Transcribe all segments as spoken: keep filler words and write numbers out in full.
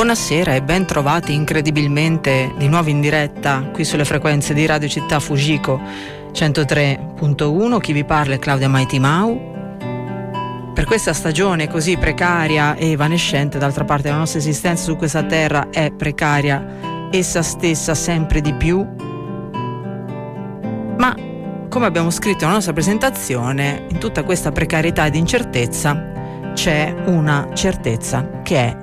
Buonasera e ben trovati incredibilmente di nuovo in diretta qui sulle frequenze di Radio Città Fujiko centotré virgola uno. Chi vi parla è Claudia Maitimau. Per questa stagione così precaria e evanescente, d'altra parte la nostra esistenza su questa terra è precaria essa stessa sempre di più, ma come abbiamo scritto nella nostra presentazione, in tutta questa precarietà ed incertezza c'è una certezza che è,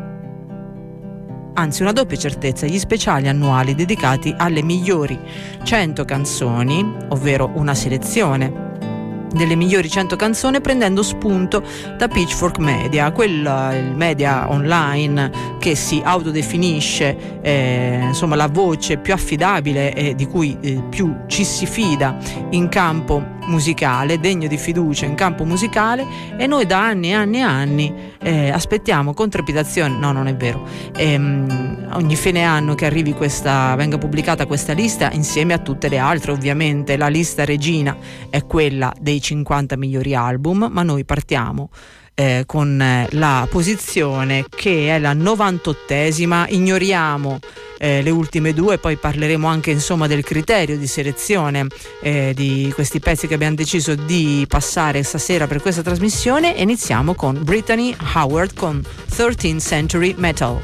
anzi una doppia certezza: gli speciali annuali dedicati alle migliori cento canzoni, ovvero una selezione delle migliori cento canzoni prendendo spunto da Pitchfork Media, quel il media online che si autodefinisce eh, insomma la voce più affidabile e di cui eh, più ci si fida in campo musicale, degno di fiducia in campo musicale, e noi da anni e anni e anni eh, aspettiamo con trepidazione, no non è vero, ehm, ogni fine anno che arrivi questa, venga pubblicata questa lista insieme a tutte le altre. Ovviamente la lista regina è quella dei cinquanta migliori album, ma noi partiamo eh, con eh, la posizione che è la novantottesima, ignoriamo Eh, le ultime due, poi parleremo anche insomma del criterio di selezione eh, di questi pezzi che abbiamo deciso di passare stasera per questa trasmissione. E iniziamo con Brittany Howard con thirteenth Century Metal.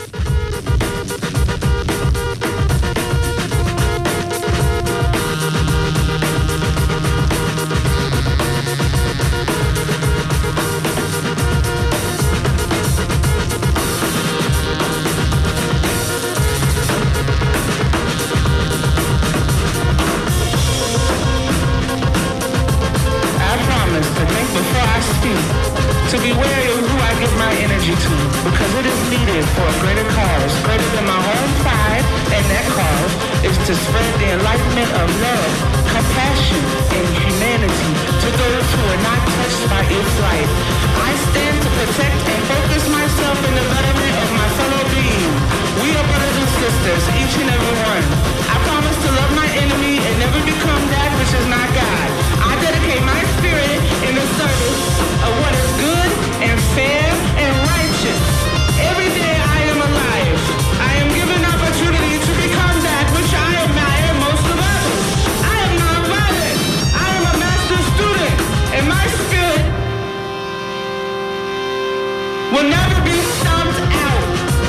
To be wary of who I give my energy to, because it is needed for a greater cause, greater than my own pride, and that cause is to spread the enlightenment of love, compassion, and humanity to those who are not touched by its light. I stand to protect and focus myself in the betterment of my fellow being. We are brothers and sisters, each and every one. I promise to love my enemy and never become that which is not God. I dedicate my spirit in the service of what is good and fair and righteous. Every day I am alive. I am given opportunity to become that which I admire most of others. I am non-violent. I am a master student, and my spirit will never be stomped out.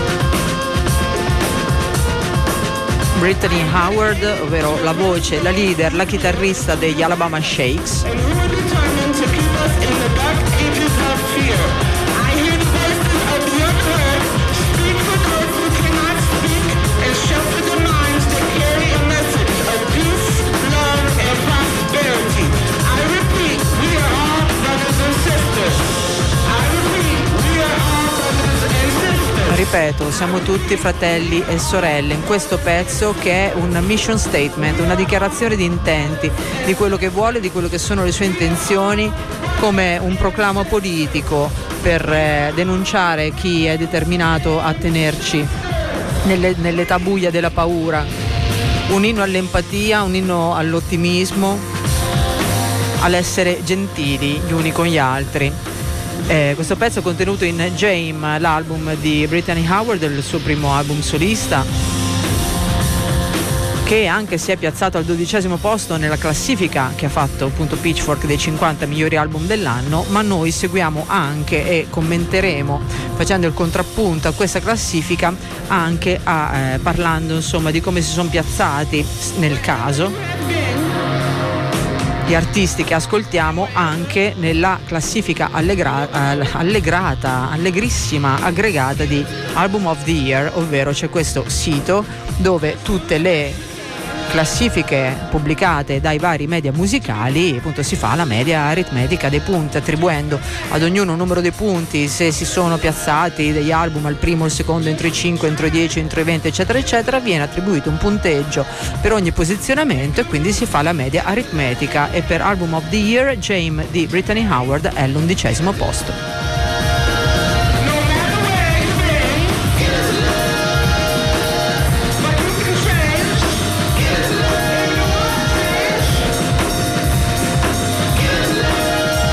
Brittany Howard, ovvero la voce, la leader, la chitarrista degli Alabama Shakes. And who are determined to keep us in the dark ages of fear. I hear the voices of the unheard, speak for those who cannot speak, and shelter the minds that carry a message of peace, love, and prosperity. I repeat, we are all brothers and sisters. I repeat, we are all brothers and sisters. Ripeto, siamo tutti fratelli e sorelle in questo pezzo che è un mission statement, una dichiarazione di intenti, di quello che vuole, di quello che sono le sue intenzioni, come un proclamo politico per eh, denunciare chi è determinato a tenerci nelle, nell'età buia della paura. Un inno all'empatia, un inno all'ottimismo, all'essere gentili gli uni con gli altri. Eh, questo pezzo è contenuto in Jame, l'album di Brittany Howard, il suo primo album solista, che anche si è piazzato al dodicesimo posto nella classifica che ha fatto appunto Pitchfork dei cinquanta migliori album dell'anno. Ma noi seguiamo anche e commenteremo, facendo il contrappunto a questa classifica, anche a, eh, parlando insomma di come si sono piazzati nel caso gli artisti che ascoltiamo anche nella classifica allegra- allegrata, allegrissima, aggregata di Album of the Year, ovvero c'è questo sito dove tutte le classifiche pubblicate dai vari media musicali, appunto si fa la media aritmetica dei punti, attribuendo ad ognuno un numero dei punti, se si sono piazzati degli album al primo, al secondo, entro i cinque, entro i dieci, entro i venti, eccetera eccetera, viene attribuito un punteggio per ogni posizionamento e quindi si fa la media aritmetica. E per Album of the Year Jame di Brittany Howard è all'undicesimo posto.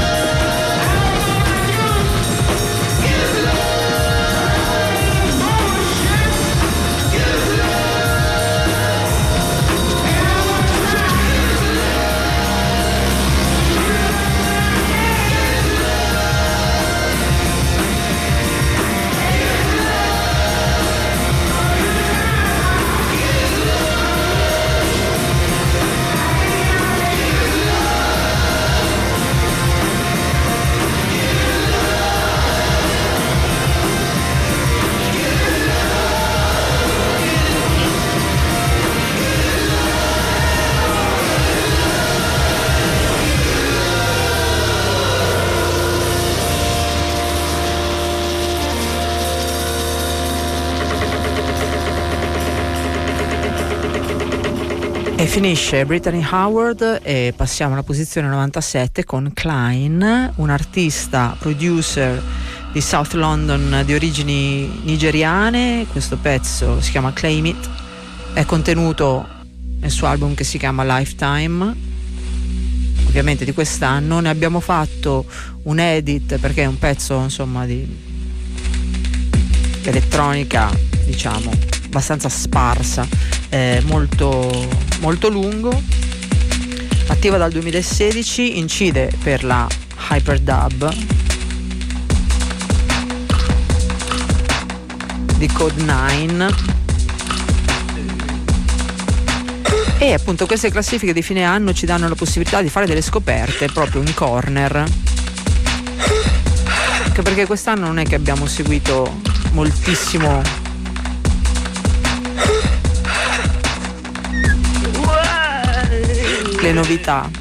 Oh, Finisce Brittany Howard e passiamo alla posizione novantasette con Klein, un artista producer di South London di origini nigeriane. Questo pezzo si chiama Claim It, è contenuto nel suo album che si chiama Lifetime, ovviamente di quest'anno. Ne abbiamo fatto un edit perché è un pezzo insomma di elettronica, diciamo abbastanza sparsa, eh, molto, molto lungo, attiva dal duemilasedici, incide per la Hyperdub di Code nine, e appunto queste classifiche di fine anno ci danno la possibilità di fare delle scoperte proprio in corner, anche perché quest'anno non è che abbiamo seguito moltissimo le novità.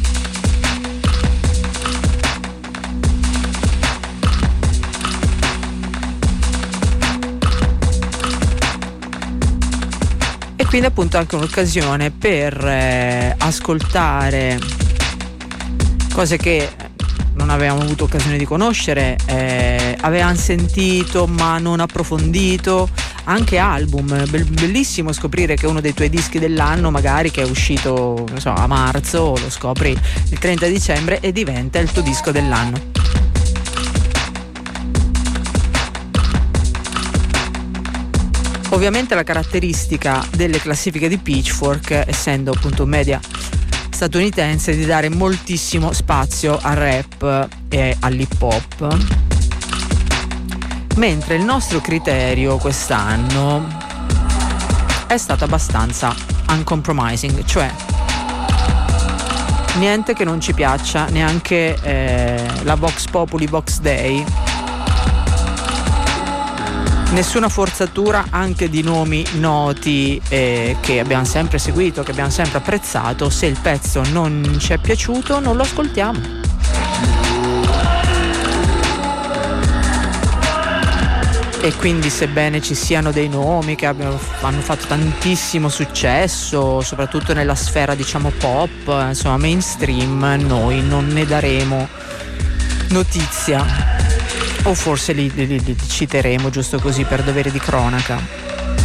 E quindi appunto anche un'occasione per eh, ascoltare cose che non avevamo avuto occasione di conoscere, eh, avevamo sentito ma non approfondito, anche album. Be- bellissimo scoprire che uno dei tuoi dischi dell'anno, magari che è uscito non so, a marzo, lo scopri il trenta dicembre e diventa il tuo disco dell'anno. Ovviamente la caratteristica delle classifiche di Pitchfork, essendo appunto media statunitense, di dare moltissimo spazio al rap e all'hip hop, mentre il nostro criterio quest'anno è stato abbastanza uncompromising, cioè niente che non ci piaccia, neanche eh, la Vox Populi Vox Day, nessuna forzatura anche di nomi noti eh, che abbiamo sempre seguito, che abbiamo sempre apprezzato. Se il pezzo non ci è piaciuto non lo ascoltiamo. E quindi sebbene ci siano dei nomi che abbiano, hanno fatto tantissimo successo, soprattutto nella sfera diciamo pop, insomma mainstream, noi non ne daremo notizia, o forse li, li, li citeremo giusto così per dovere di cronaca.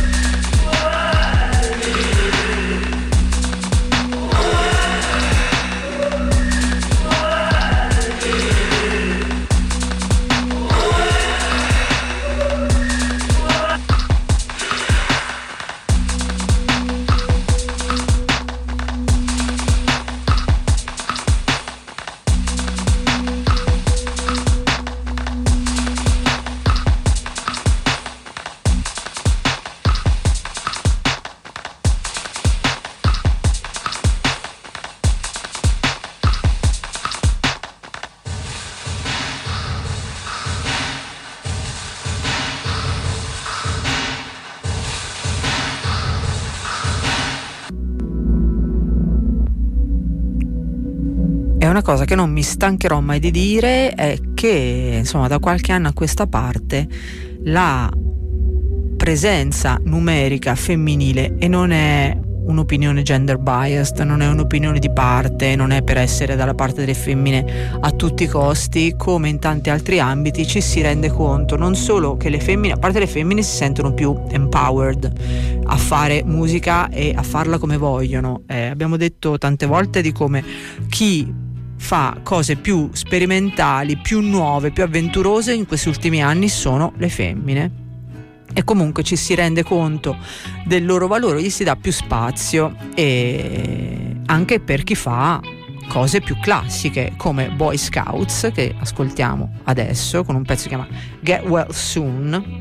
Una cosa che non mi stancherò mai di dire è che insomma da qualche anno a questa parte la presenza numerica femminile, e non è un'opinione gender biased, non è un'opinione di parte, non è per essere dalla parte delle femmine a tutti i costi, come in tanti altri ambiti ci si rende conto non solo che le femmine, a parte le femmine, si sentono più empowered a fare musica e a farla come vogliono. Eh, abbiamo detto tante volte di come chi fa cose più sperimentali, più nuove, più avventurose in questi ultimi anni sono le femmine, e comunque ci si rende conto del loro valore, gli si dà più spazio, e anche per chi fa cose più classiche come Boy Scouts, che ascoltiamo adesso con un pezzo che si chiama Get Well Soon.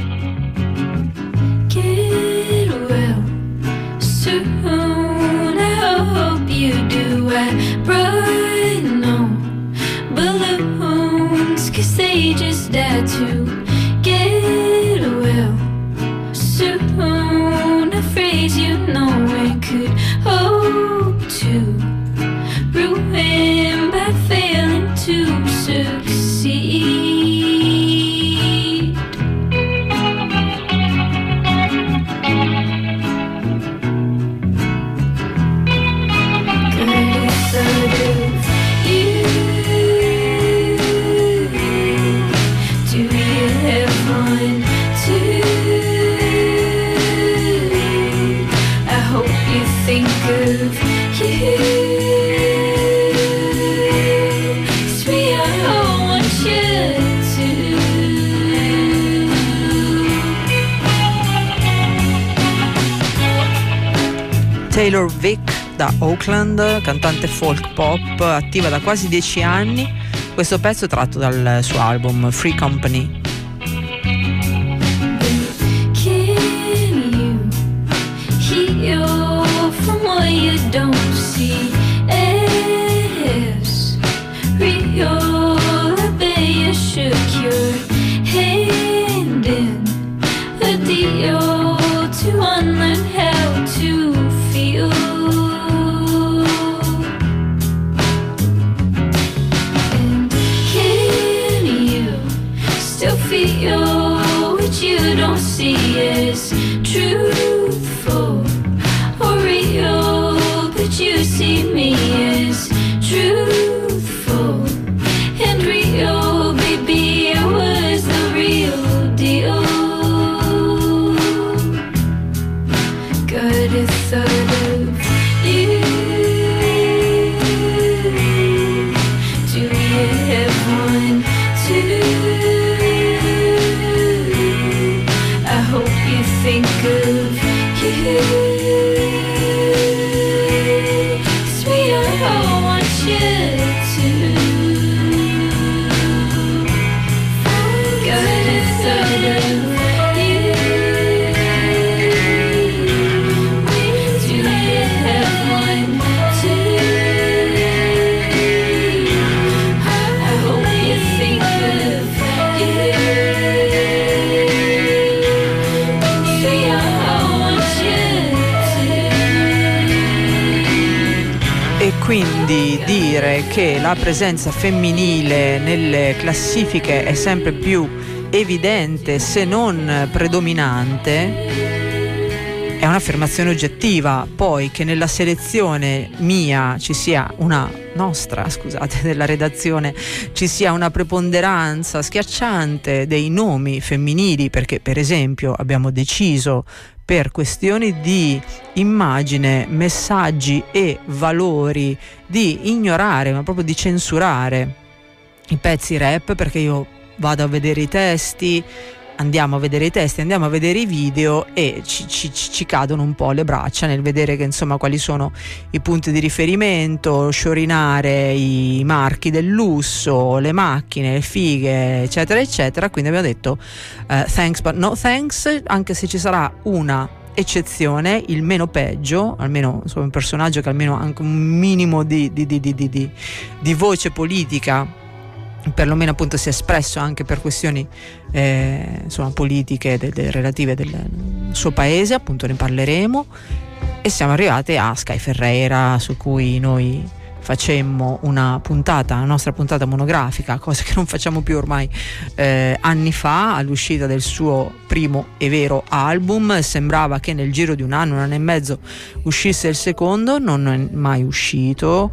Get well soon, I hope you do. I brought no balloons, 'cause they just died to get well soon. A phrase you know it could hope to ruin by failing to succeed. Taylor Vick da Oakland, cantante folk pop attiva da quasi dieci anni. Questo pezzo è tratto dal suo album Free Company. From what you don't see is real. I bet you shook your hand in a deal to unlearn how to feel. And can you still feel what you don't see is truthful? But you see me as truthful and real, baby. I was the real deal. Got a thought of you. Do you have one too? I hope you think of you. Quindi dire che la presenza femminile nelle classifiche è sempre più evidente, se non predominante, è un'affermazione oggettiva. Poi che nella selezione mia ci sia una nostra, scusate, della redazione ci sia una preponderanza schiacciante dei nomi femminili, perché per esempio abbiamo deciso per questioni di immagine, messaggi e valori di ignorare, ma proprio di censurare i pezzi rap, perché io vado a vedere i testi, andiamo a vedere i testi, andiamo a vedere i video e ci, ci, ci cadono un po' le braccia nel vedere che insomma quali sono i punti di riferimento, sciorinare i marchi del lusso, le macchine, le fighe, eccetera eccetera. Quindi abbiamo detto uh, thanks but no thanks, anche se ci sarà una eccezione, il meno peggio, almeno insomma un personaggio che almeno anche un minimo di, di, di, di, di, di, di voce politica, perlomeno appunto si è espresso anche per questioni eh, insomma politiche de, de, relative del suo paese, appunto ne parleremo. E siamo arrivati a Sky Ferreira, su cui noi facemmo una puntata, la nostra puntata monografica, cosa che non facciamo più ormai eh, anni fa, all'uscita del suo primo e vero album. Sembrava che nel giro di un anno, un anno e mezzo uscisse il secondo, non è mai uscito,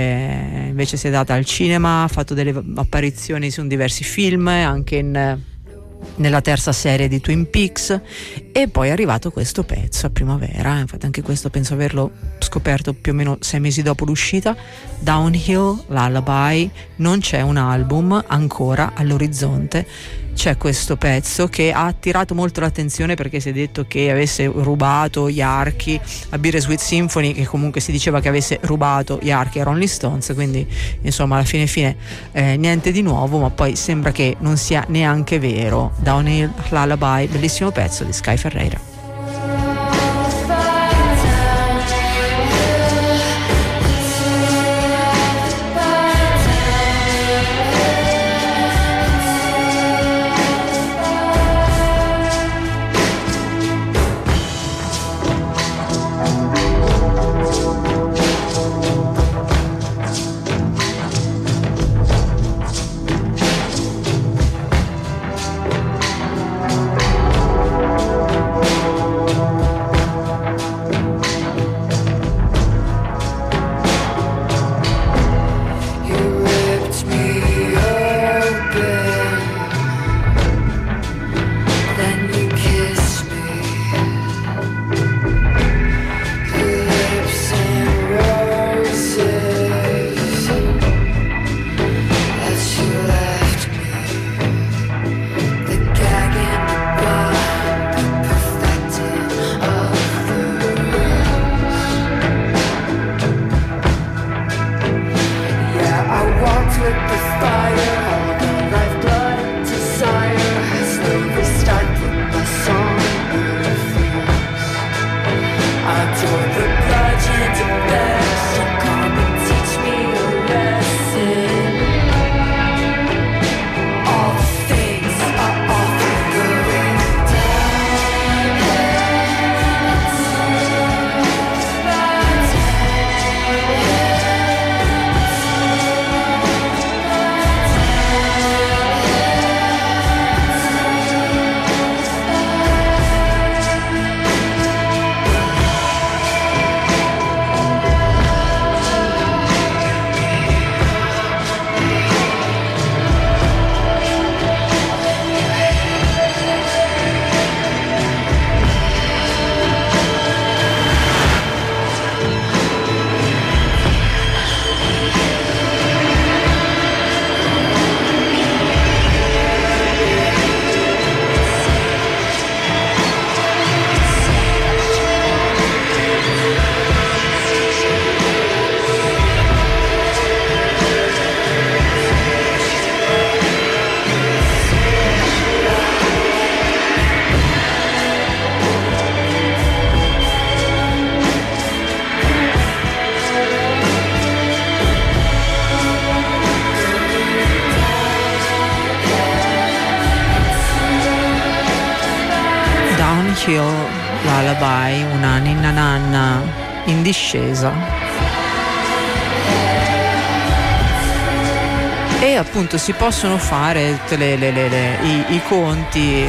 eh, invece si è data al cinema, ha fatto delle apparizioni su diversi film, anche in nella terza serie di Twin Peaks, e poi è arrivato questo pezzo a primavera. Infatti anche questo penso averlo scoperto più o meno sei mesi dopo l'uscita, Downhill Lullaby. Non c'è un album ancora all'orizzonte, c'è questo pezzo che ha attirato molto l'attenzione perché si è detto che avesse rubato gli archi a Bittersweet Symphony, che comunque si diceva che avesse rubato gli archi a Rolling Stones, quindi insomma alla fine fine eh, niente di nuovo, ma poi sembra che non sia neanche vero. Downhill Lullaby, bellissimo pezzo di Sky Ferreira. Kill Lullaby, una ninna nanna in discesa. E appunto si possono fare tutte le, le, le, le, i, i conti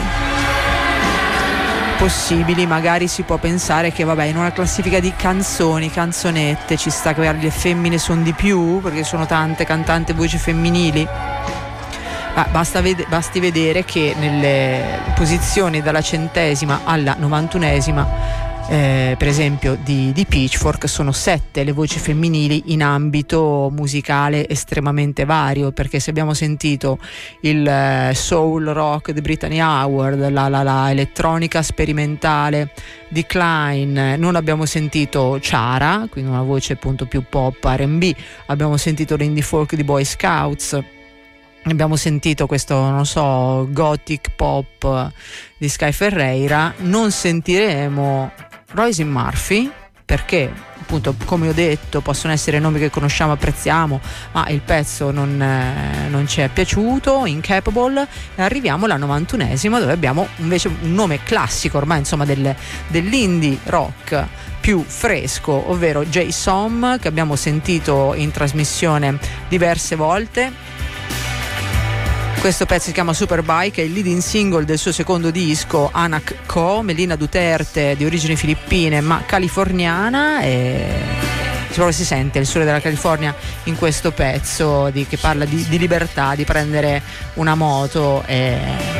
possibili. Magari si può pensare che vabbè, in una classifica di canzoni, canzonette, ci sta che le femmine sono di più perché sono tante cantanti voci femminili. Ah, basta ved- basti vedere che nelle posizioni dalla centesima alla novantunesima eh, per esempio di, di Pitchfork sono sette le voci femminili in ambito musicale estremamente vario, perché se abbiamo sentito il eh, soul rock di Brittany Howard, la, la, la elettronica sperimentale di Klein, non abbiamo sentito Ciara, quindi una voce appunto più pop R and B, abbiamo sentito l'indie folk di Boy Scouts, abbiamo sentito questo, non so, gothic pop di Sky Ferreira. Non sentiremo Roisin Murphy perché appunto, come ho detto, possono essere nomi che conosciamo, apprezziamo, ma il pezzo non, eh, non ci è piaciuto. Incapable. E arriviamo alla novantunesima, dove abbiamo invece un nome classico ormai, insomma, del, dell'indie rock più fresco, ovvero Jay Som, che abbiamo sentito in trasmissione diverse volte. Questo pezzo si chiama Superbike, è il leading single del suo secondo disco, Anak Ko. Melina Duterte, di origini filippine ma californiana, e proprio si sente il sole della California in questo pezzo di, che parla di, di libertà, di prendere una moto e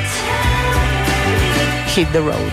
hit the road.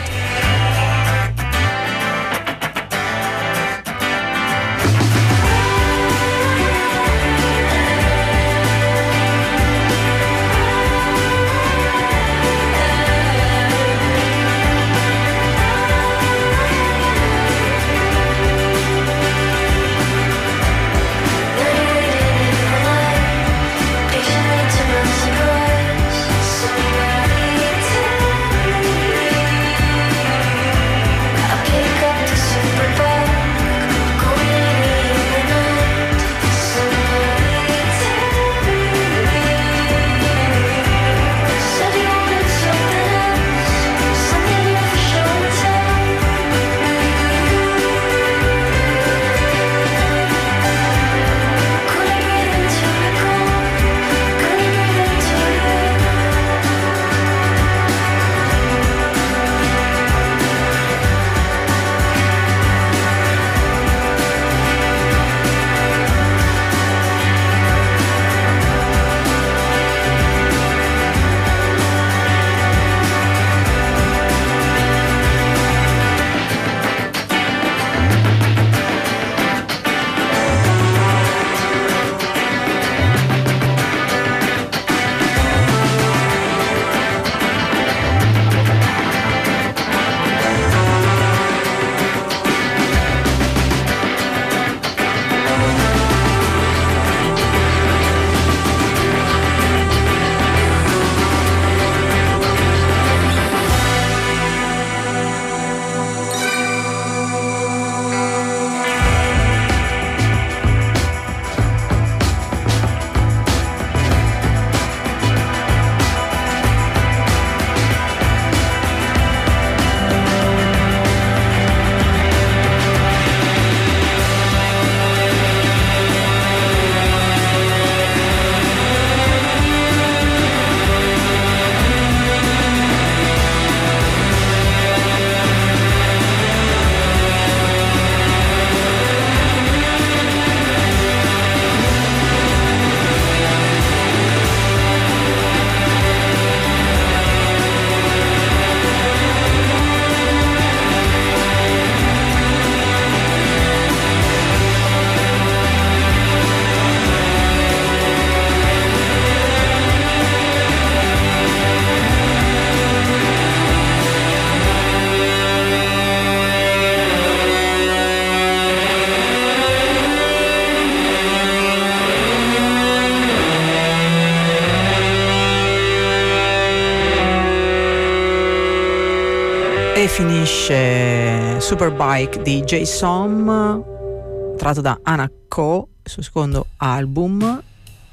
E finisce Superbike di Jay Som, tratto da Anak Ko, il suo secondo album.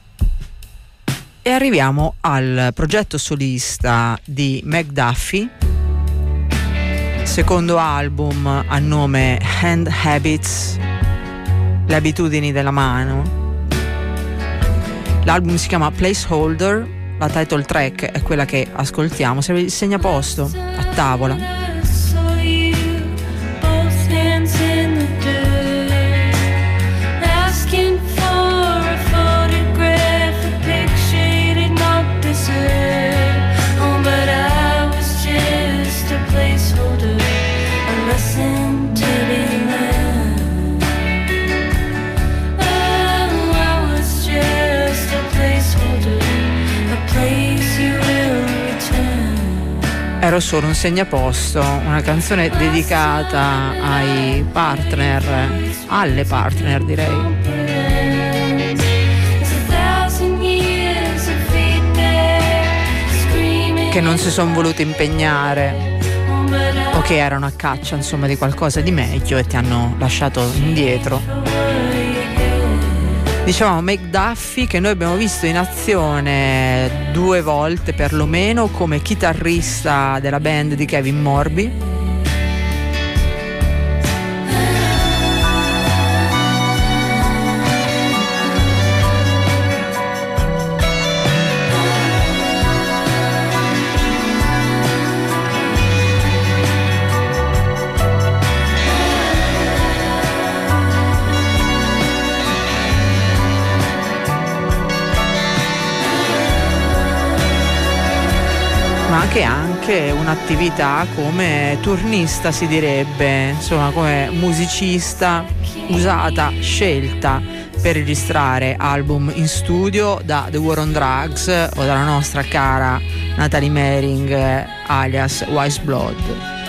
E arriviamo al progetto solista di Meg Duffy, secondo album a nome Hand Habits, le abitudini della mano. L'album si chiama Placeholder, la title track è quella che ascoltiamo, serve il segnaposto a tavola. Ero solo un segnaposto, una canzone dedicata ai partner, alle partner direi, che non si sono voluti impegnare o che erano a caccia insomma di qualcosa di meglio e ti hanno lasciato indietro. Dicevamo McDuffie, che noi abbiamo visto in azione due volte perlomeno come chitarrista della band di Kevin Morby. Ma che anche un'attività come turnista, si direbbe, insomma come musicista, usata, scelta per registrare album in studio da The War on Drugs o dalla nostra cara Natalie Merring alias Wise Blood.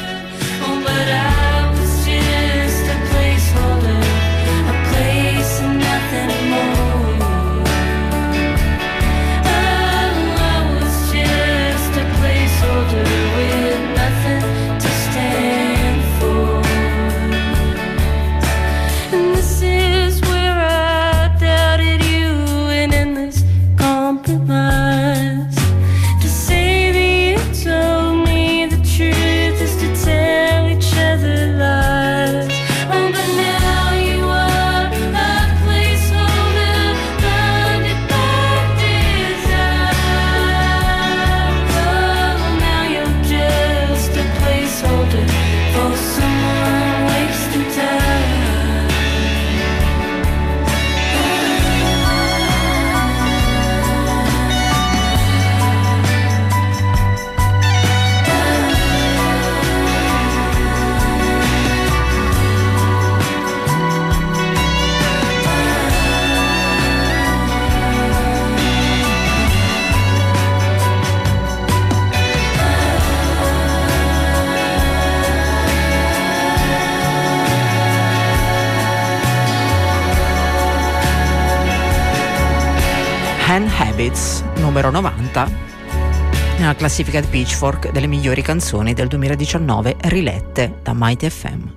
Hand Habits, numero novanta, nella classifica di Pitchfork delle migliori canzoni del duemiladiciannove rilette da Mighty F M.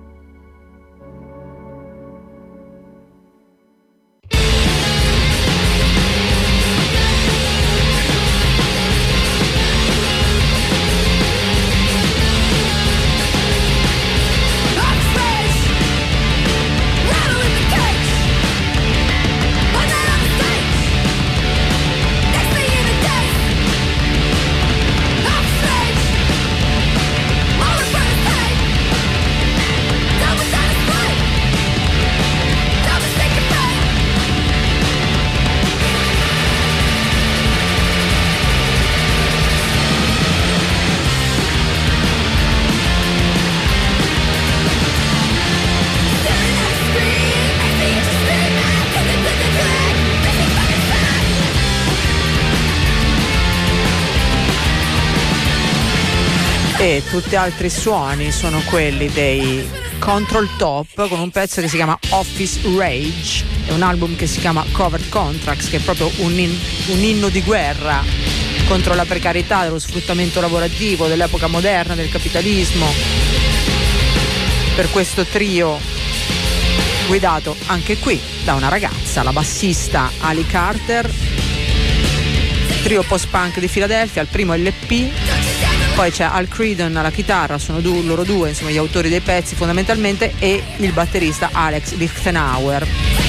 E tutti altri suoni sono quelli dei Control Top con un pezzo che si chiama Office Rage e un album che si chiama Covered Contracts, che è proprio un, in, un inno di guerra contro la precarietà, dello sfruttamento lavorativo dell'epoca moderna, del capitalismo. Per questo trio guidato anche qui da una ragazza, la bassista Ali Carter, trio post-punk di Filadelfia, il primo L P Poi c'è Al Creedon alla chitarra, sono due, loro due, insomma, gli autori dei pezzi fondamentalmente, e il batterista Alex Lichtenauer.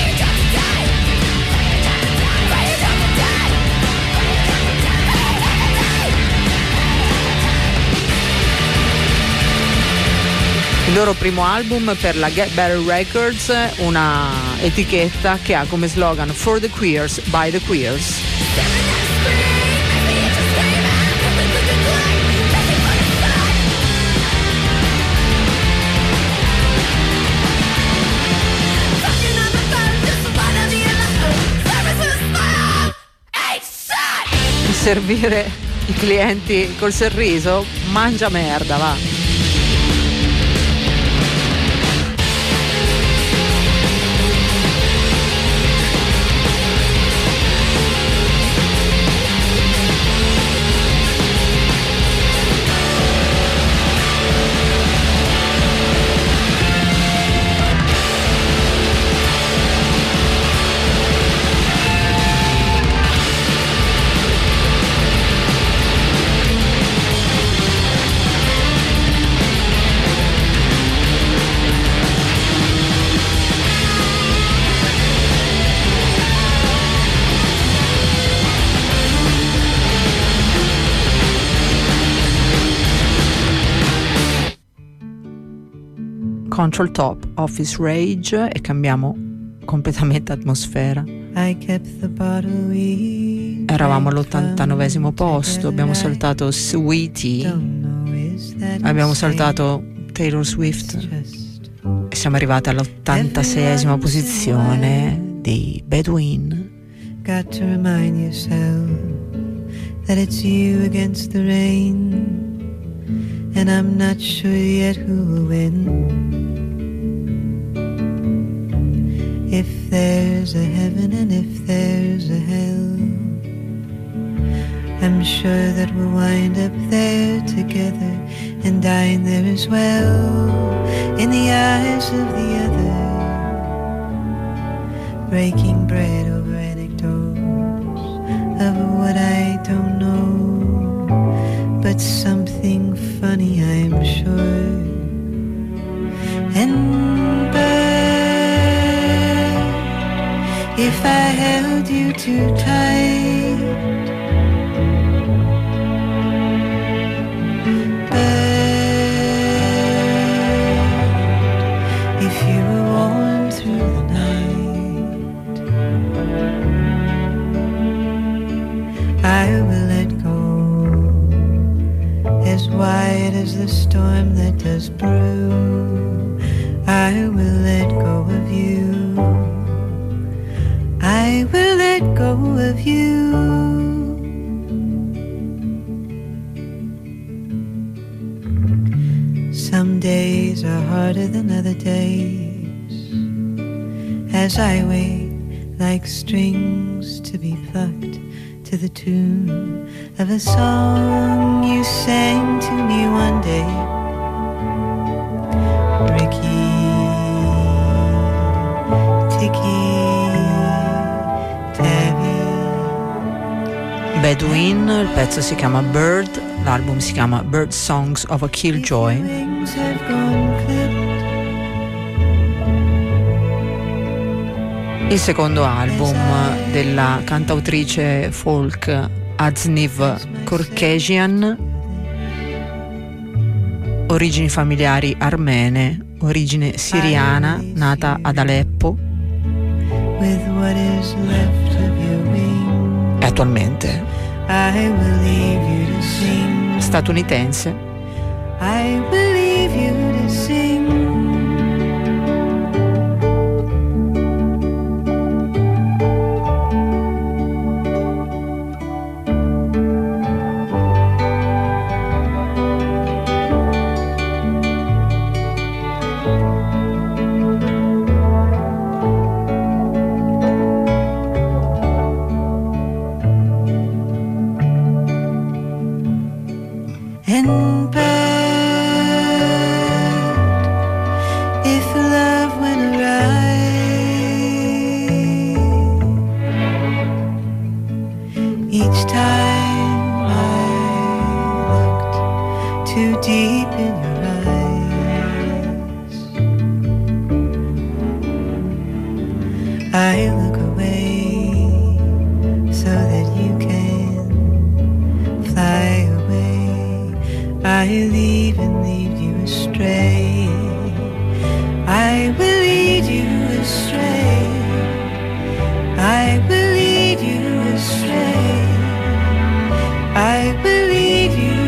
Il loro primo album per la Get Better Records, una etichetta che ha come slogan For the Queers, by the Queers. Servire i clienti col sorriso, mangia merda, va. Control Top, Office Rage, e cambiamo completamente atmosfera. Eravamo all'ottantanovesimo posto, abbiamo saltato Sweetie, abbiamo saltato Taylor Swift e siamo arrivati all'ottantaseiesima posizione di Bedouin. Got to remind yourself that it's you against the rain, and I'm not sure yet who will win. If there's a heaven and if there's a hell, I'm sure that we'll wind up there together and dine there as well. In the eyes of the other, breaking bread over anecdotes of what I don't know, but something funny I'm sure. And bird, if I held you too tight, bird, if you were warm through the night, I will let go, as wide as the storm that does brew. I will let go of you, I will let go of you. Some days are harder than other days, as I wait like strings to be plucked to the tune of a song you sang to me one day. Ricky, Ticky, Tabby. Bedouin, il pezzo si chiama Bird, l'album si chiama Bird Songs of a Killjoy. Il secondo album della cantautrice folk Azniv Korkesian, origini familiari armene, origine siriana, nata ad Aleppo e attualmente statunitense. I will leave you to sing. And bird, if love went awry, each time I looked too deep in your eyes. I look away so that you can fly away. I leave and leave you astray. I will lead you astray. I will lead you astray. I will lead you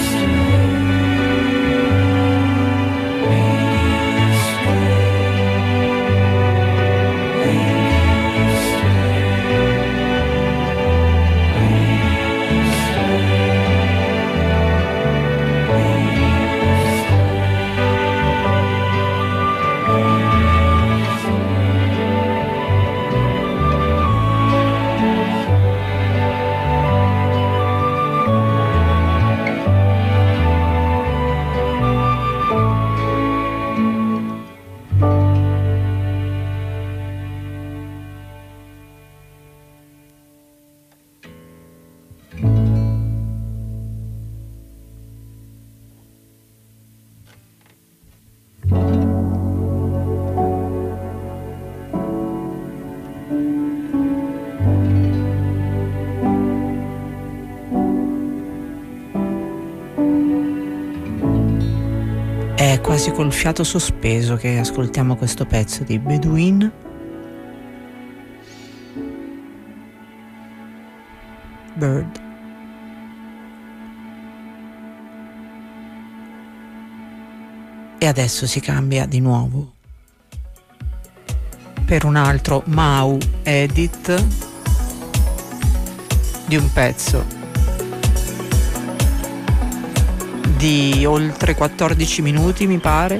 È quasi col fiato sospeso che ascoltiamo questo pezzo di Bedouin. Bird. E adesso si cambia di nuovo per un altro Mau edit di un pezzo di oltre quattordici minuti, mi pare,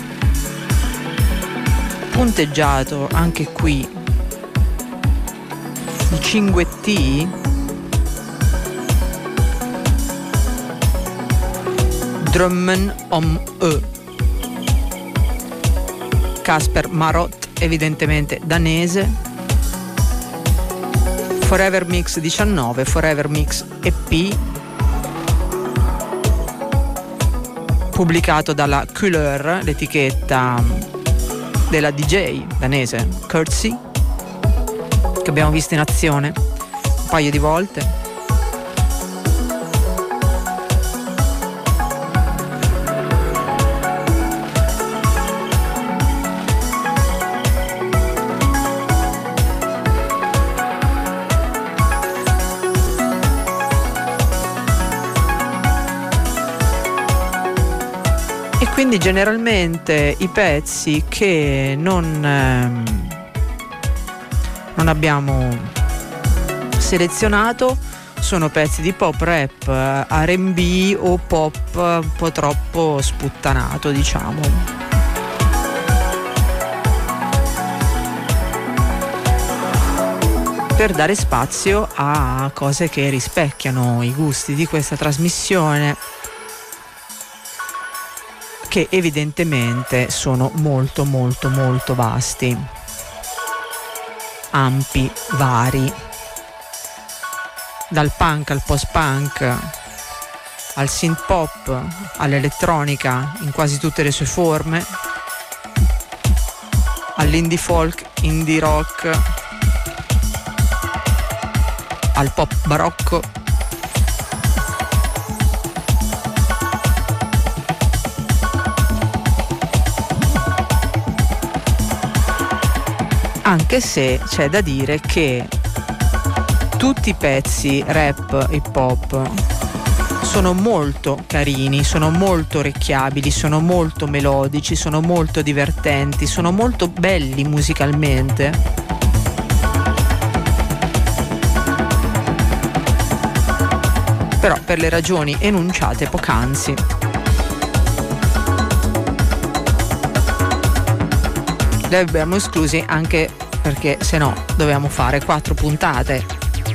punteggiato anche qui di cinque T, Drømmen om Ø. Kasper Marot, evidentemente danese. Forever Mix diciannove, Forever Mix E P, pubblicato dalla Couleur, l'etichetta della D J danese Curtsy, che abbiamo visto in azione un paio di volte. Quindi generalmente i pezzi che non, ehm, non abbiamo selezionato sono pezzi di pop rap, R and B o pop un po' troppo sputtanato, diciamo. Per dare spazio a cose che rispecchiano i gusti di questa trasmissione, che evidentemente sono molto molto molto vasti, ampi, vari, dal punk al post-punk, al synth pop, all'elettronica in quasi tutte le sue forme, all'indie folk, indie rock, al pop barocco, anche se c'è da dire che tutti i pezzi rap e hip hop sono molto carini, sono molto orecchiabili, sono molto melodici, sono molto divertenti, sono molto belli musicalmente. Però per le ragioni enunciate poc'anzi li abbiamo esclusi, anche perché se no dovevamo fare quattro puntate.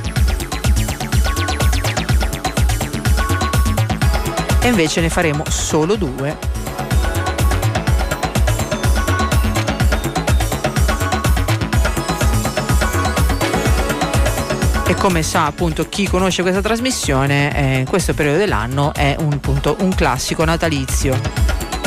E invece ne faremo solo due. E come sa appunto chi conosce questa trasmissione, eh, questo periodo dell'anno è un, appunto, un classico natalizio.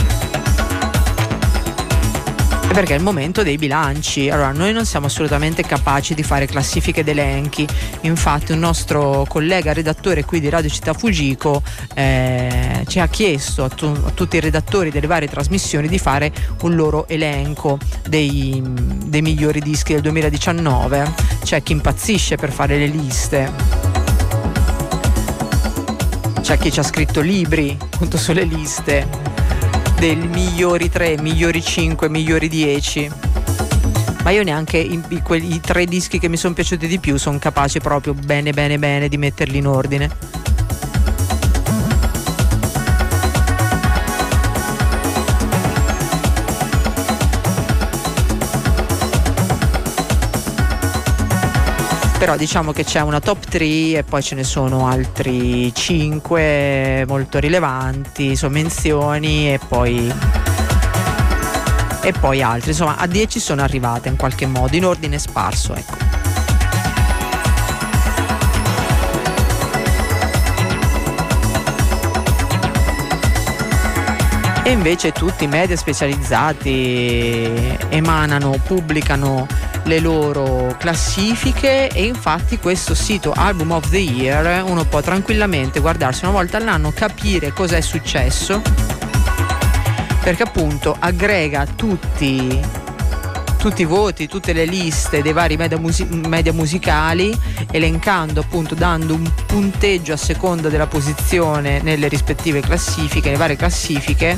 Perché è il momento dei bilanci. Allora, noi non siamo assolutamente capaci di fare classifiche ed elenchi. Infatti un nostro collega redattore qui di Radio Città Fujiko eh, ci ha chiesto a, tu, a tutti i redattori delle varie trasmissioni di fare un loro elenco dei, dei migliori dischi del duemiladiciannove. C'è chi impazzisce per fare le liste, c'è chi ci ha scritto libri appunto sulle liste dei migliori tre, migliori cinque, migliori dieci, ma io neanche i, i, quelli, i tre dischi che mi sono piaciuti di più sono capace proprio bene bene bene di metterli in ordine. Però diciamo che c'è una top tre e poi ce ne sono altri cinque molto rilevanti, sono menzioni e poi e poi altri, insomma a dieci sono arrivate in qualche modo, in ordine sparso, ecco. E invece tutti i media specializzati emanano, pubblicano le loro classifiche e infatti questo sito Album of the Year uno può tranquillamente guardarsi una volta all'anno, capire cosa è successo, perché appunto aggrega tutti tutti i voti, tutte le liste dei vari media, musi- media musicali, elencando appunto, dando un punteggio a seconda della posizione nelle rispettive classifiche, nelle varie classifiche,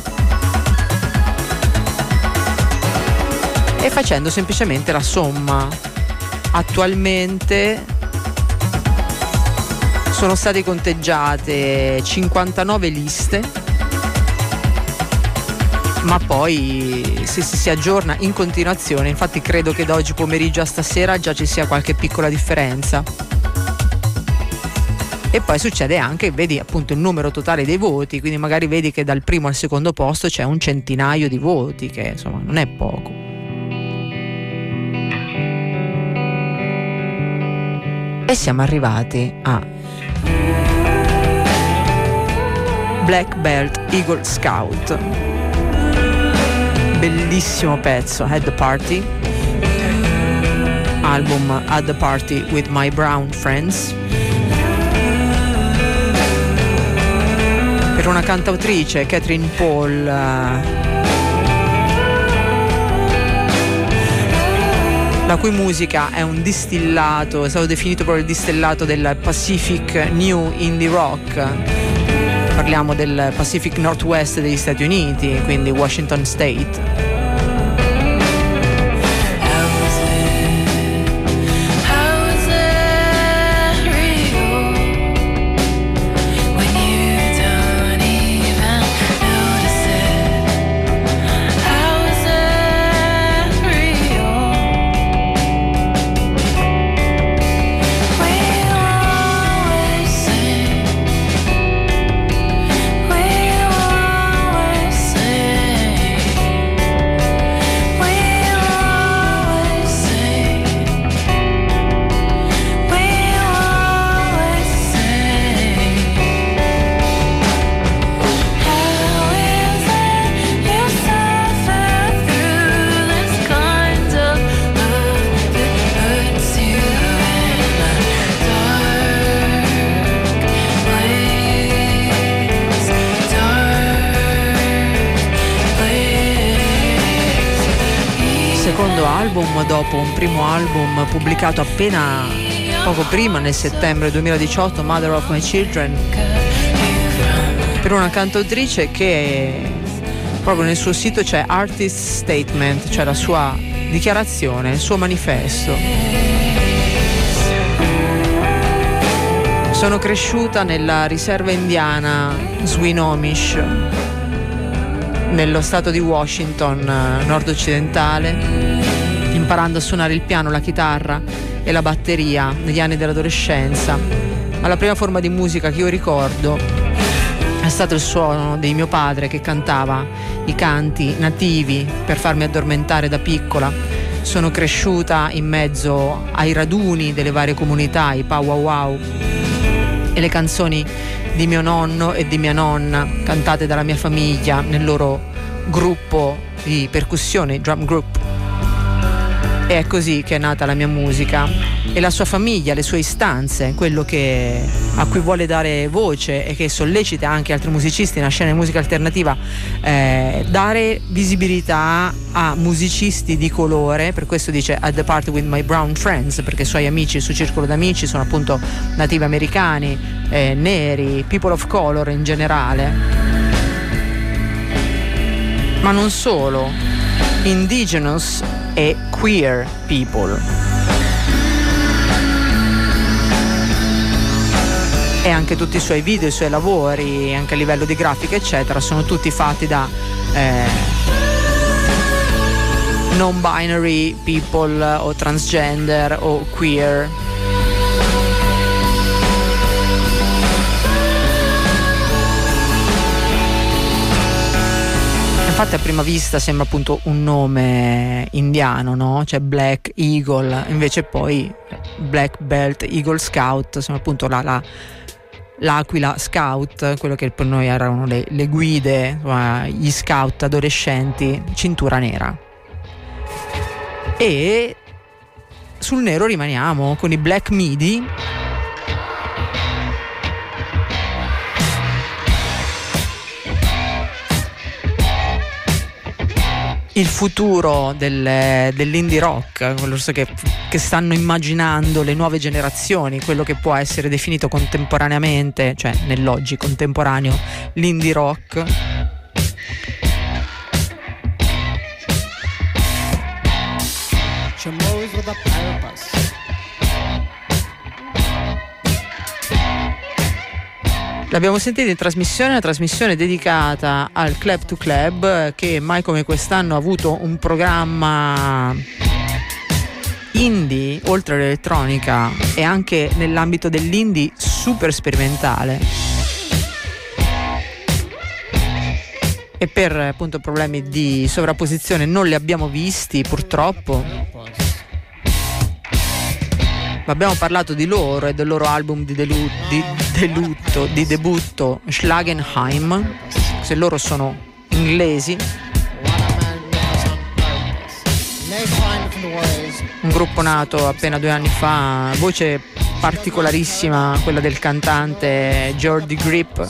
e facendo semplicemente la somma. Attualmente sono state conteggiate cinquantanove liste, ma poi si, si, si aggiorna in continuazione, infatti credo che da oggi pomeriggio a stasera già ci sia qualche piccola differenza. E poi succede anche, vedi appunto il numero totale dei voti, quindi magari vedi che dal primo al secondo posto c'è un centinaio di voti, che insomma non è poco. E siamo arrivati a Black Belt Eagle Scout, bellissimo pezzo, At the Party, album At the Party with My Brown Friends, per una cantautrice, Catherine Paul, la cui musica è un distillato, è stato definito proprio il distillato del Pacific New Indie Rock. Parliamo del Pacific Northwest degli Stati Uniti, quindi Washington State. Dopo un primo album pubblicato appena poco prima, nel settembre duemiladiciotto, Mother of My Children, per una cantautrice che proprio nel suo sito c'è Artist Statement, cioè la sua dichiarazione, il suo manifesto. Sono cresciuta nella riserva indiana Swinomish, nello stato di Washington nord-occidentale, imparando a suonare il piano, la chitarra e la batteria negli anni dell'adolescenza. Ma la prima forma di musica che io ricordo è stato il suono di mio padre, che cantava i canti nativi per farmi addormentare da piccola. sono cresciuta in mezzo ai raduni delle varie comunità, i powwow wow, e le canzoni di mio nonno e di mia nonna cantate dalla mia famiglia nel loro gruppo di percussione, drum group. E è così che è nata la mia musica, e la sua famiglia, le sue istanze, quello che, a cui vuole dare voce e che sollecita anche altri musicisti nella scena di musica alternativa, eh, dare visibilità a musicisti di colore. Per questo dice at the party with my brown friends, perché i suoi amici, il suo circolo d'amici sono appunto nativi americani, eh, neri, people of color in generale, ma non solo, indigenous e queer people. E anche tutti i suoi video, i suoi lavori, anche a livello di grafica eccetera, sono tutti fatti da eh, non-binary people o transgender o queer. Infatti a prima vista sembra appunto un nome indiano, no? Cioè Black Eagle, invece poi Black Belt Eagle Scout, sembra appunto la, la, l'aquila scout, quello che per noi erano le, le guide, gli scout adolescenti, cintura nera. E sul nero rimaniamo con i Black Midi, il futuro del, dell'indie rock, quello che, che stanno immaginando le nuove generazioni, quello che può essere definito contemporaneamente, cioè nell'oggi contemporaneo, l'indie rock. L'abbiamo sentito in trasmissione, una trasmissione dedicata al Club to Club, che mai come quest'anno ha avuto un programma indie, oltre all'elettronica, e anche nell'ambito dell'indie super sperimentale. E per appunto problemi di sovrapposizione non li abbiamo visti purtroppo. Abbiamo parlato di loro e del loro album di, delu- di, delutto, di debutto, Schlagenheim, se loro sono inglesi, un gruppo nato appena due anni fa, voce particolarissima quella del cantante Jordi Grip.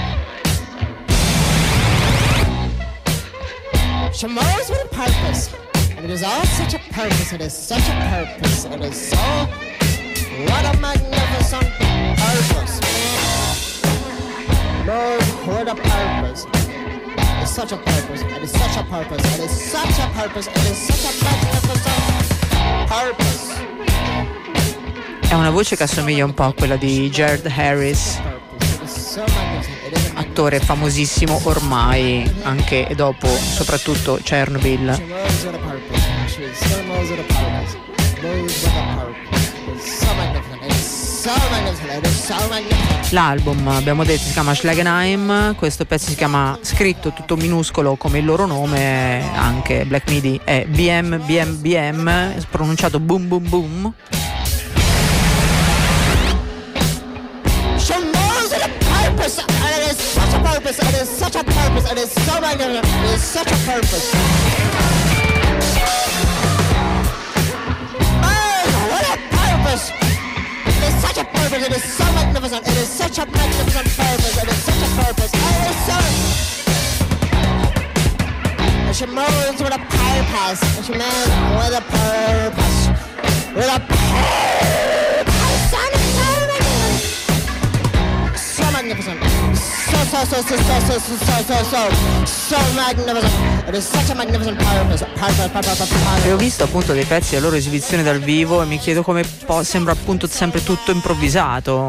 Tomorrow's with a purpose, and it is all such a purpose, it is such a purpose, it is so, what a magnificent purpose. Lord, what a purpose, it is such a purpose, it is such a purpose, it is such a purpose, it is such a magnificent purpose. È una voce che assomiglia un po' a quella di Jared Harris, attore famosissimo ormai, anche e dopo soprattutto Chernobyl. L'album, abbiamo detto, si chiama Schlagenheim, questo pezzo si chiama, scritto tutto minuscolo come il loro nome, anche Black Midi, è B M B M B M, pronunciato boom boom boom. Purpose, and it is such a purpose, it is such a purpose, it is so magnificent, it is such a purpose. Oh, what a purpose! It is such a purpose, it is so magnificent, it is such a magnificent purpose, it is such a purpose, it is so... And she moves with a purpose, and she moves with a purpose, with a purpose, and it's so magnificent. So magnificent, so so so so so so so so so so magnificent. It is such a magnificent purpose. Purpose, purpose, purpose. E ho visto appunto dei pezzi della loro esibizione dal vivo e mi chiedo come po- sembra appunto sempre tutto improvvisato.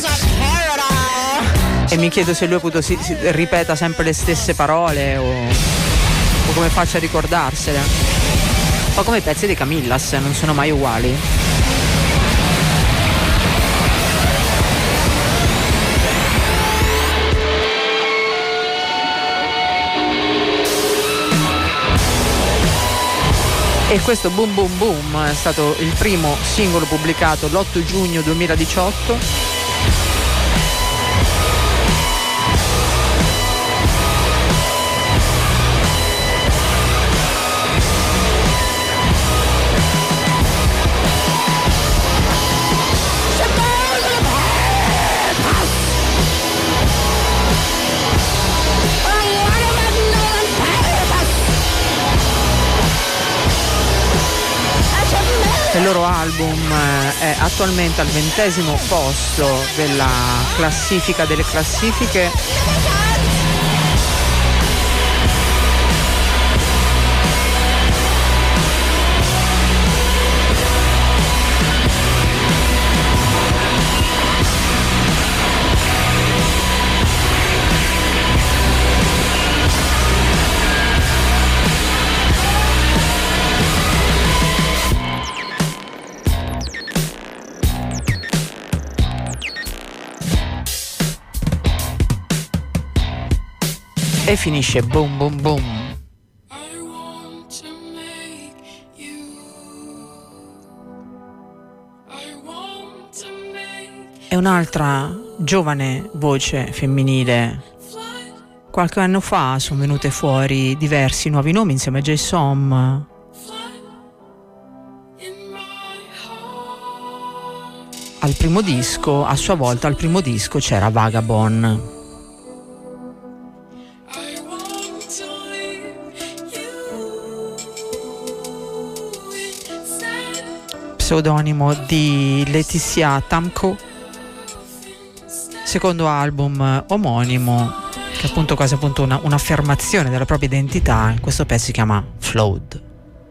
E mi chiedo se lui appunto si, si ripeta sempre le stesse parole o, o come faccia a ricordarsele. Un po' come i pezzi di Camillas, non sono mai uguali. E questo Boom Boom Boom è stato il primo singolo pubblicato l'otto giugno duemiladiciotto. Il loro album è attualmente al ventesimo posto della classifica delle classifiche. E finisce boom boom boom. È un'altra giovane voce femminile. Qualche anno fa sono venute fuori diversi nuovi nomi insieme a Jay Som. Al primo disco, a sua volta al primo disco c'era Vagabond. Pseudonimo di Laetitia Tamko, secondo album omonimo, che è appunto quasi appunto una, un'affermazione della propria identità. Questo pezzo si chiama Flawed.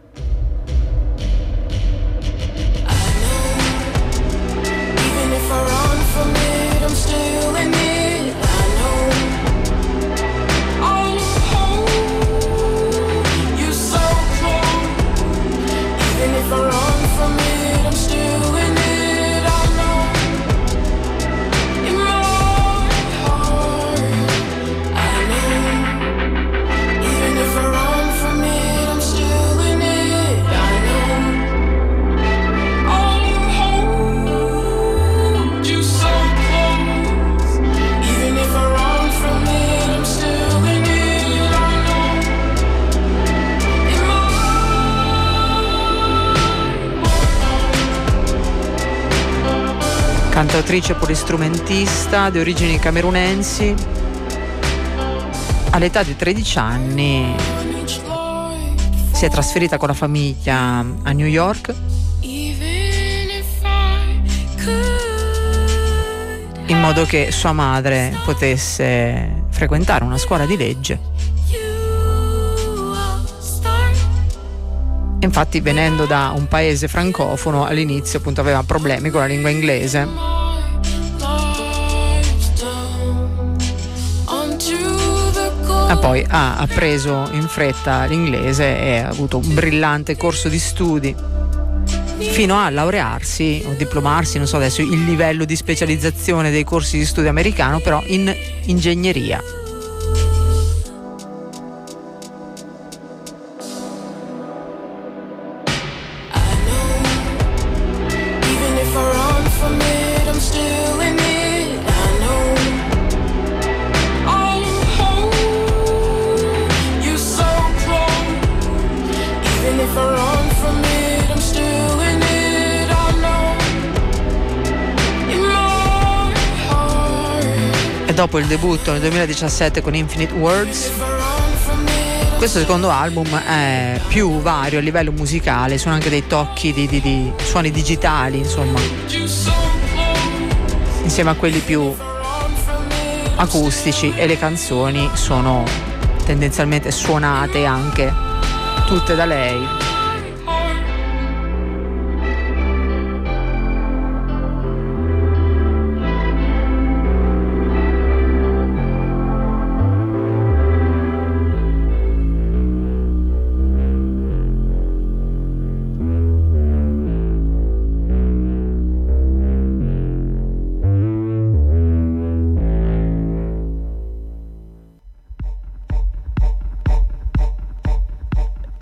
Cantautrice polistrumentista di origini camerunensi, all'età di tredici anni si è trasferita con la famiglia a New York in modo che sua madre potesse frequentare una scuola di legge. Infatti, venendo da un paese francofono, all'inizio appunto aveva problemi con la lingua inglese. Ma poi ha appreso in fretta l'inglese e ha avuto un brillante corso di studi fino a laurearsi o diplomarsi, non so adesso il livello di specializzazione dei corsi di studio americano, però in ingegneria. Dopo il debutto nel duemiladiciassette con Infinite Words, questo secondo album è più vario a livello musicale, sono anche dei tocchi di, di, di suoni digitali, insomma, insieme a quelli più acustici, e le canzoni sono tendenzialmente suonate anche tutte da lei.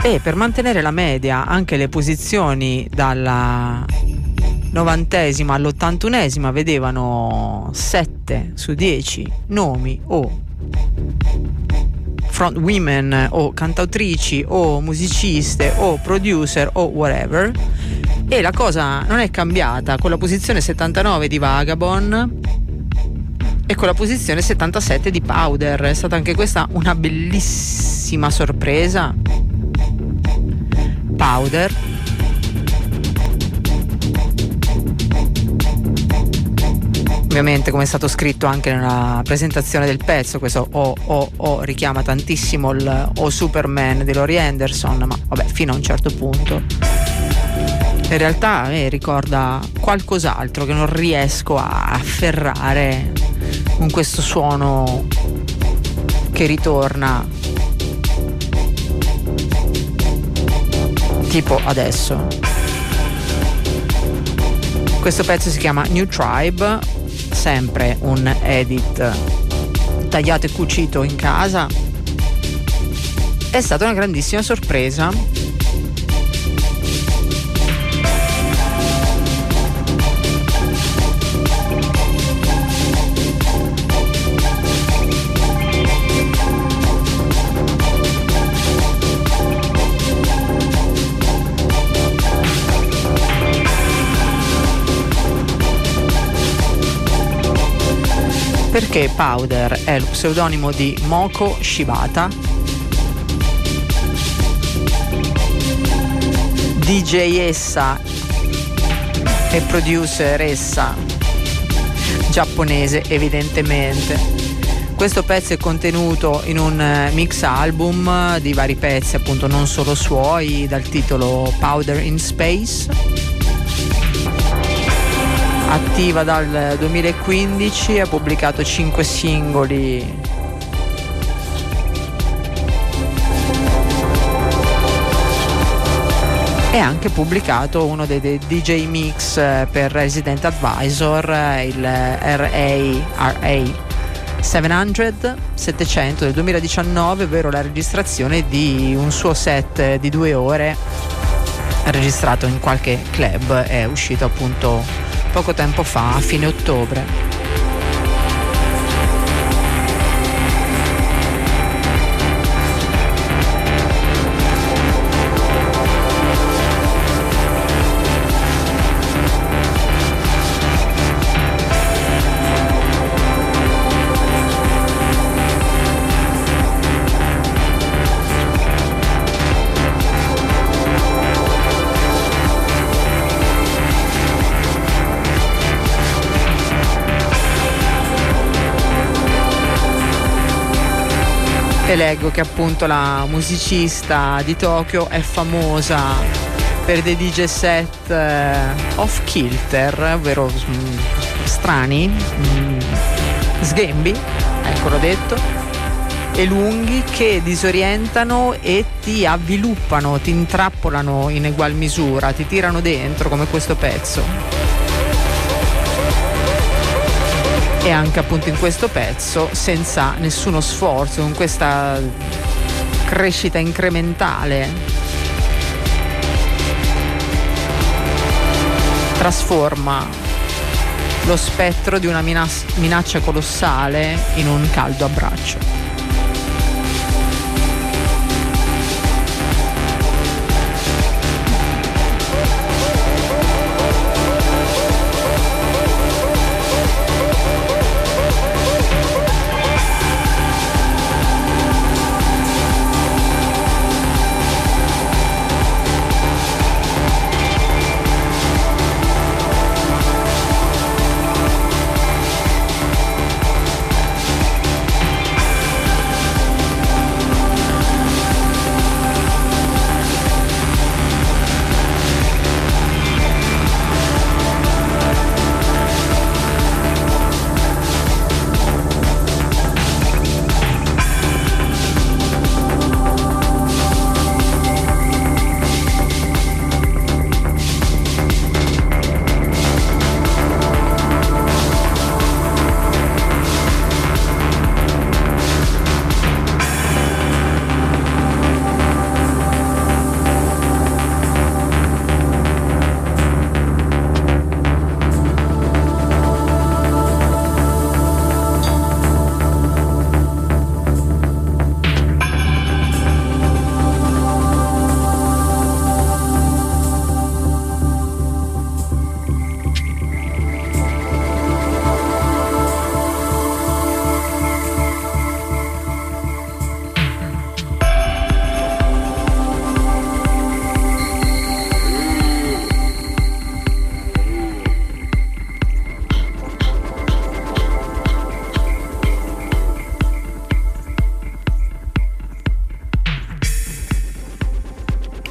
e per mantenere la media anche le posizioni dalla novantesima all'ottantunesima vedevano sette su dieci nomi o front women o cantautrici o musiciste o producer o whatever, e la cosa non è cambiata con la posizione settantanove di Vagabond e con la posizione settantasette di Powder. È stata anche questa una bellissima sorpresa. Powder, ovviamente, come è stato scritto anche nella presentazione del pezzo, questo O O O richiama tantissimo il O Superman di Laurie Anderson, ma vabbè, fino a un certo punto. In realtà a me ricorda qualcos'altro che non riesco a afferrare con questo suono che ritorna tipo adesso. Questo pezzo si chiama New Tribe, sempre un edit tagliato e cucito in casa. È stata una grandissima sorpresa. Perché Powder è lo pseudonimo di Moko Shibata, D J essa e producer essa giapponese evidentemente. Questo pezzo è contenuto in un mix album di vari pezzi, appunto non solo suoi, dal titolo Powder in Space. Attiva dal duemilaquindici, ha pubblicato cinque singoli e ha anche pubblicato uno dei, dei D J mix per Resident Advisor, il R A R A settecento del duemiladiciannove, ovvero la registrazione di un suo set di due ore registrato in qualche club. È uscito appunto poco tempo fa, a fine ottobre. E leggo che appunto la musicista di Tokyo è famosa per dei D J set eh, off kilter, ovvero mh, strani, mh, sghembi, ecco l'ho detto, e lunghi, che disorientano e ti avviluppano, ti intrappolano in egual misura, ti tirano dentro come questo pezzo. E anche appunto in questo pezzo, senza nessuno sforzo, con questa crescita incrementale, trasforma lo spettro di una minas- minaccia colossale in un caldo abbraccio.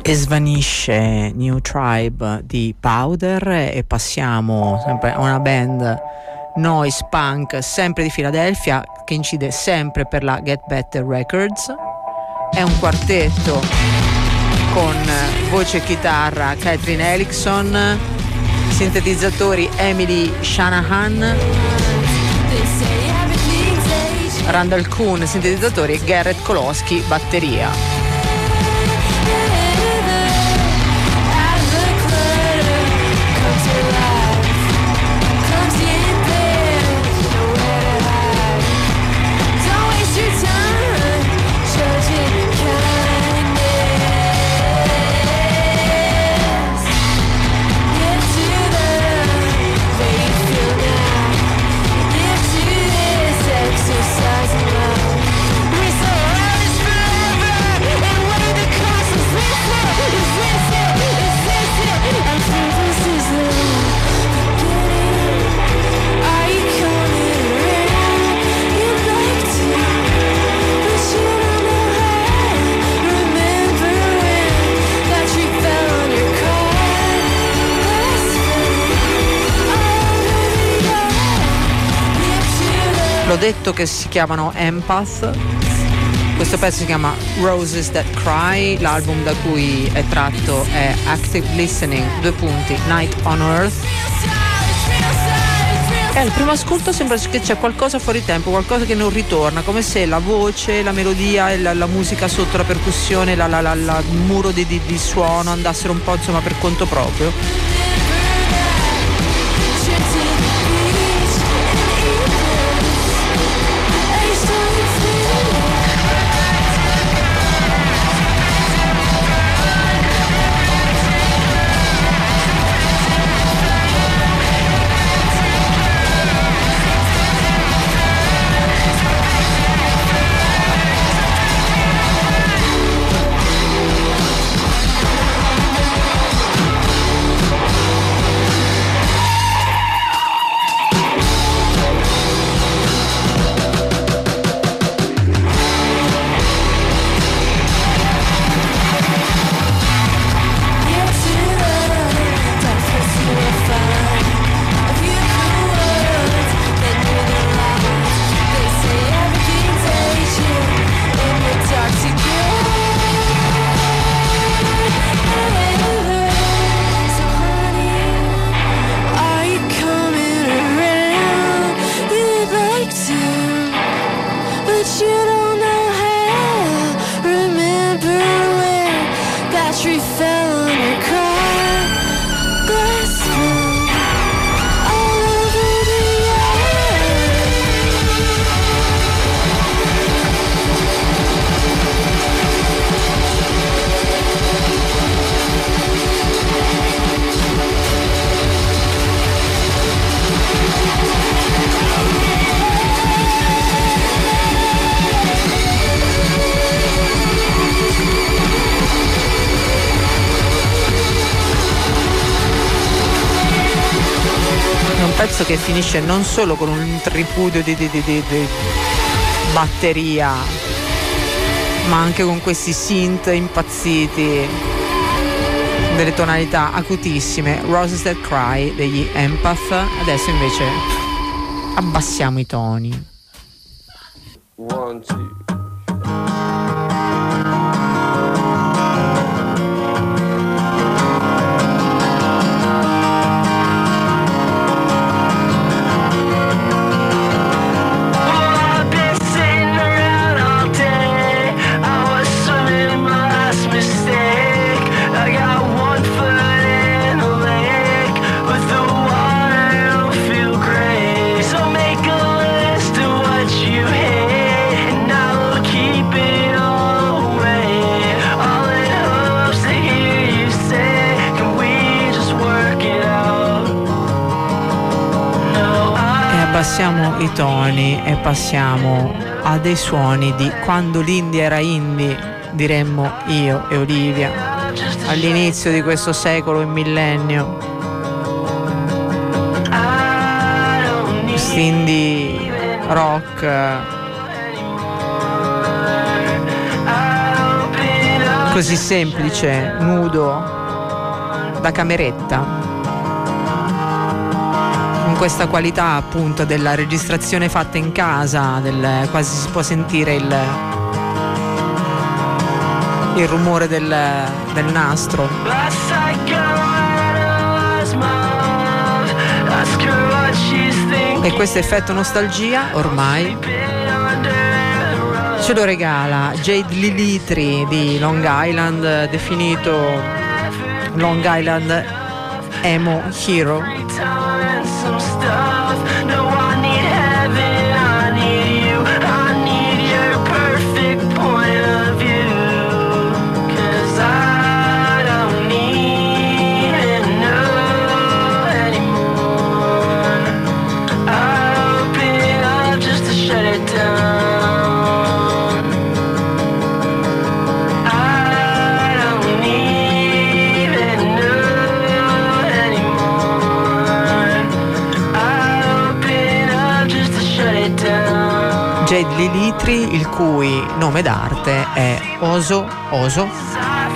E svanisce New Tribe di Powder e passiamo sempre a una band noise punk sempre di Filadelfia che incide sempre per la Get Better Records. È un quartetto con voce e chitarra Catherine Erickson, sintetizzatori Emily Shanahan, Randall Kuhn sintetizzatori e Garrett Kolosky batteria. L'ho detto che si chiamano Empath. Questo pezzo si chiama Roses That Cry, l'album da cui è tratto è Active Listening, due punti, Night on Earth. E al primo ascolto sembra che c'è qualcosa fuori tempo, qualcosa che non ritorna, come se la voce, la melodia e la, la musica sotto, la percussione, la, la, la, la, il muro di, di, di suono andassero un po' insomma per conto proprio. Pezzo che finisce non solo con un tripudio di, di, di, di, di batteria, ma anche con questi synth impazziti, delle tonalità acutissime. Roses That Cry degli Empath. Adesso invece abbassiamo i toni. One, two. Abbassiamo i toni e passiamo a dei suoni di quando l'indie era indie, diremmo io e Olivia, all'inizio di questo secolo e millennio. Quindi rock così semplice, nudo, da cameretta, con questa qualità appunto della registrazione fatta in casa, del, quasi si può sentire il, il rumore del, del nastro. E questo effetto nostalgia ormai ce lo regala Jade Lilitri di Long Island, definito Long Island Emo Hero. Jade Lilitri, il cui nome d'arte è Oso Oso.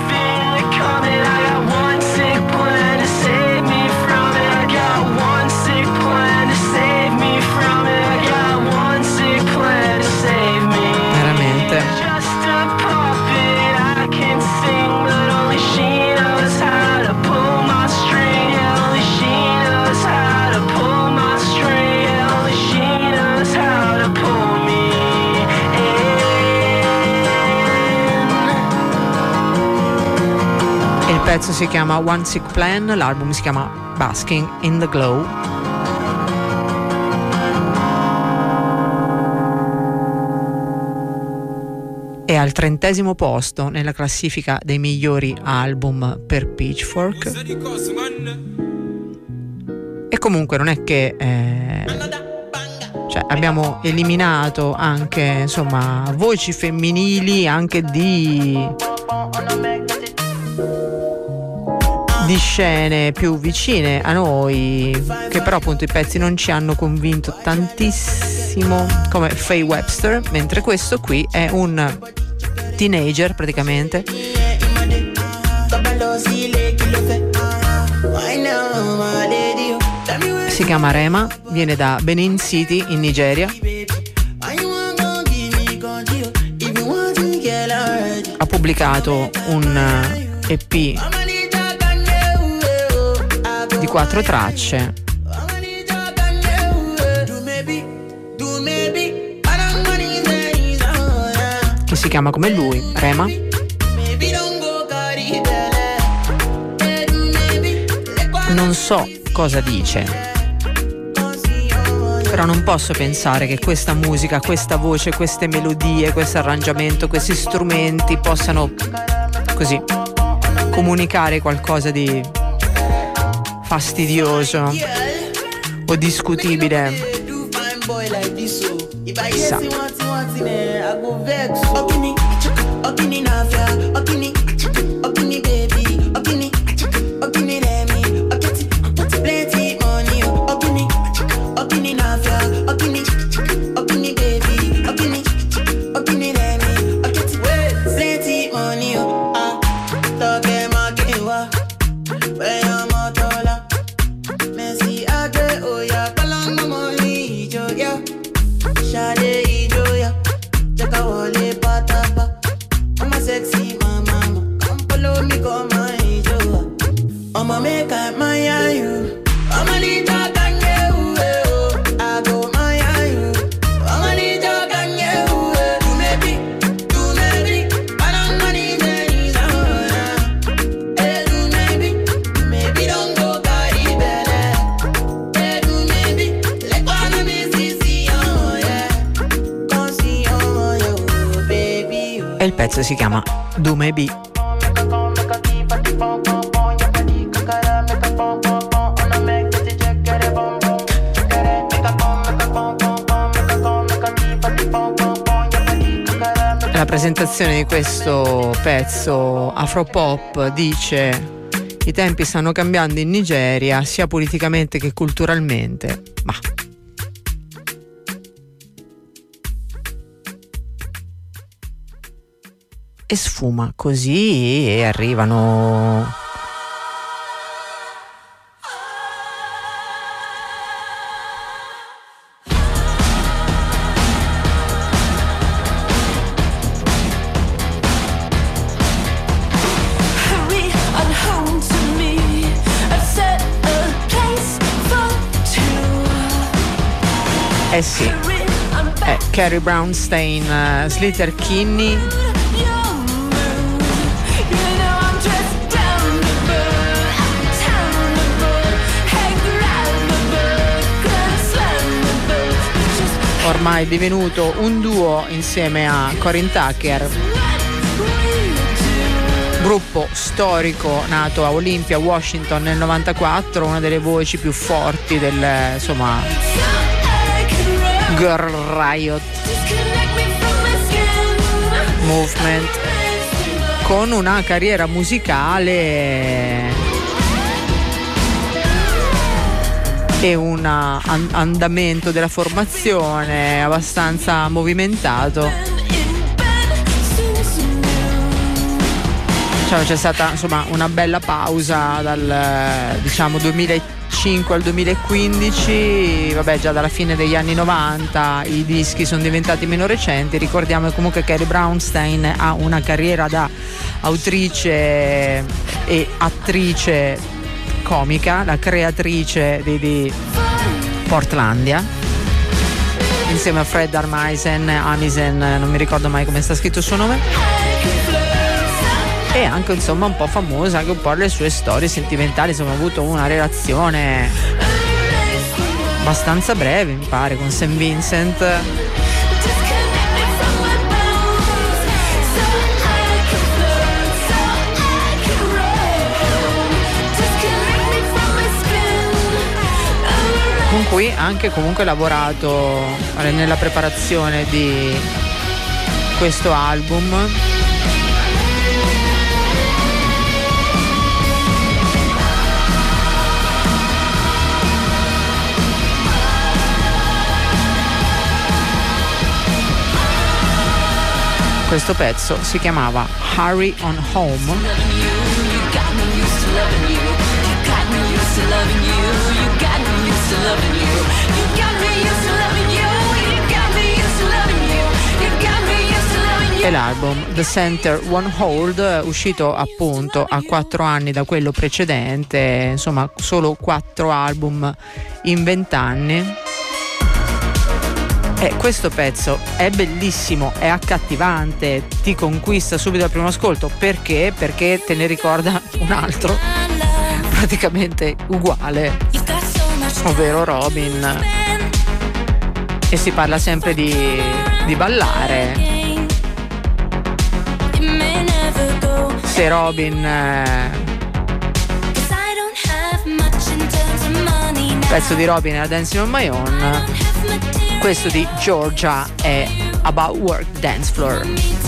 Il pezzo si chiama One Sick Plan, l'album si chiama Basking in the Glow. È al trentesimo posto nella classifica dei migliori album per Pitchfork. E comunque non è che eh, cioè abbiamo eliminato anche insomma voci femminili anche di di scene più vicine a noi, che però appunto i pezzi non ci hanno convinto tantissimo, come Faye Webster, mentre questo qui è un teenager praticamente. Si chiama Rema, viene da Benin City in Nigeria. Ha pubblicato un E P di quattro tracce che si chiama come lui, Rema. Non so cosa dice, però non posso pensare che questa musica, questa voce, queste melodie, questo arrangiamento, questi strumenti possano così comunicare qualcosa di fastidioso o discutibile. Chissà. E il pezzo si chiama Do Maybe. La presentazione di questo pezzo afropop dice: i tempi stanno cambiando in Nigeria sia politicamente che culturalmente, ma e sfuma così e arrivano Eh sì, eh, Carrie Brownstein, uh, Slater Kinney. Ormai divenuto un duo insieme a Corin Tucker, gruppo storico nato a Olympia, Washington nel novantaquattro, una delle voci più forti del, insomma, Girl Riot Movement, con una carriera musicale e un an- andamento della formazione abbastanza movimentato. Cioè, c'è stata insomma una bella pausa dal diciamo duemilacinque al duemilaquindici, vabbè, già dalla fine degli anni novanta i dischi sono diventati meno recenti. Ricordiamo che comunque Carrie Brownstein ha una carriera da autrice e attrice comica, la creatrice di, di Portlandia, insieme a Fred Armisen, Amisen, non mi ricordo mai come sta scritto il suo nome. E anche insomma un po' famosa anche un po' le sue storie sentimentali, insomma ha avuto una relazione abbastanza breve mi pare con Saint Vincent. Con cui anche comunque lavorato nella preparazione di questo album. Questo pezzo si chiamava Hurry on Home. E l'album The Center One Hold, uscito appunto a quattro anni da quello precedente, insomma solo quattro album in vent'anni. E questo pezzo è bellissimo, è accattivante, ti conquista subito al primo ascolto. Perché? Perché te ne ricorda un altro praticamente uguale, ovvero Robin, e si parla sempre di, di ballare. Se Robin eh, pezzo di Robin era Dancing on My Own, questo di Georgia è About Work Dance Floor.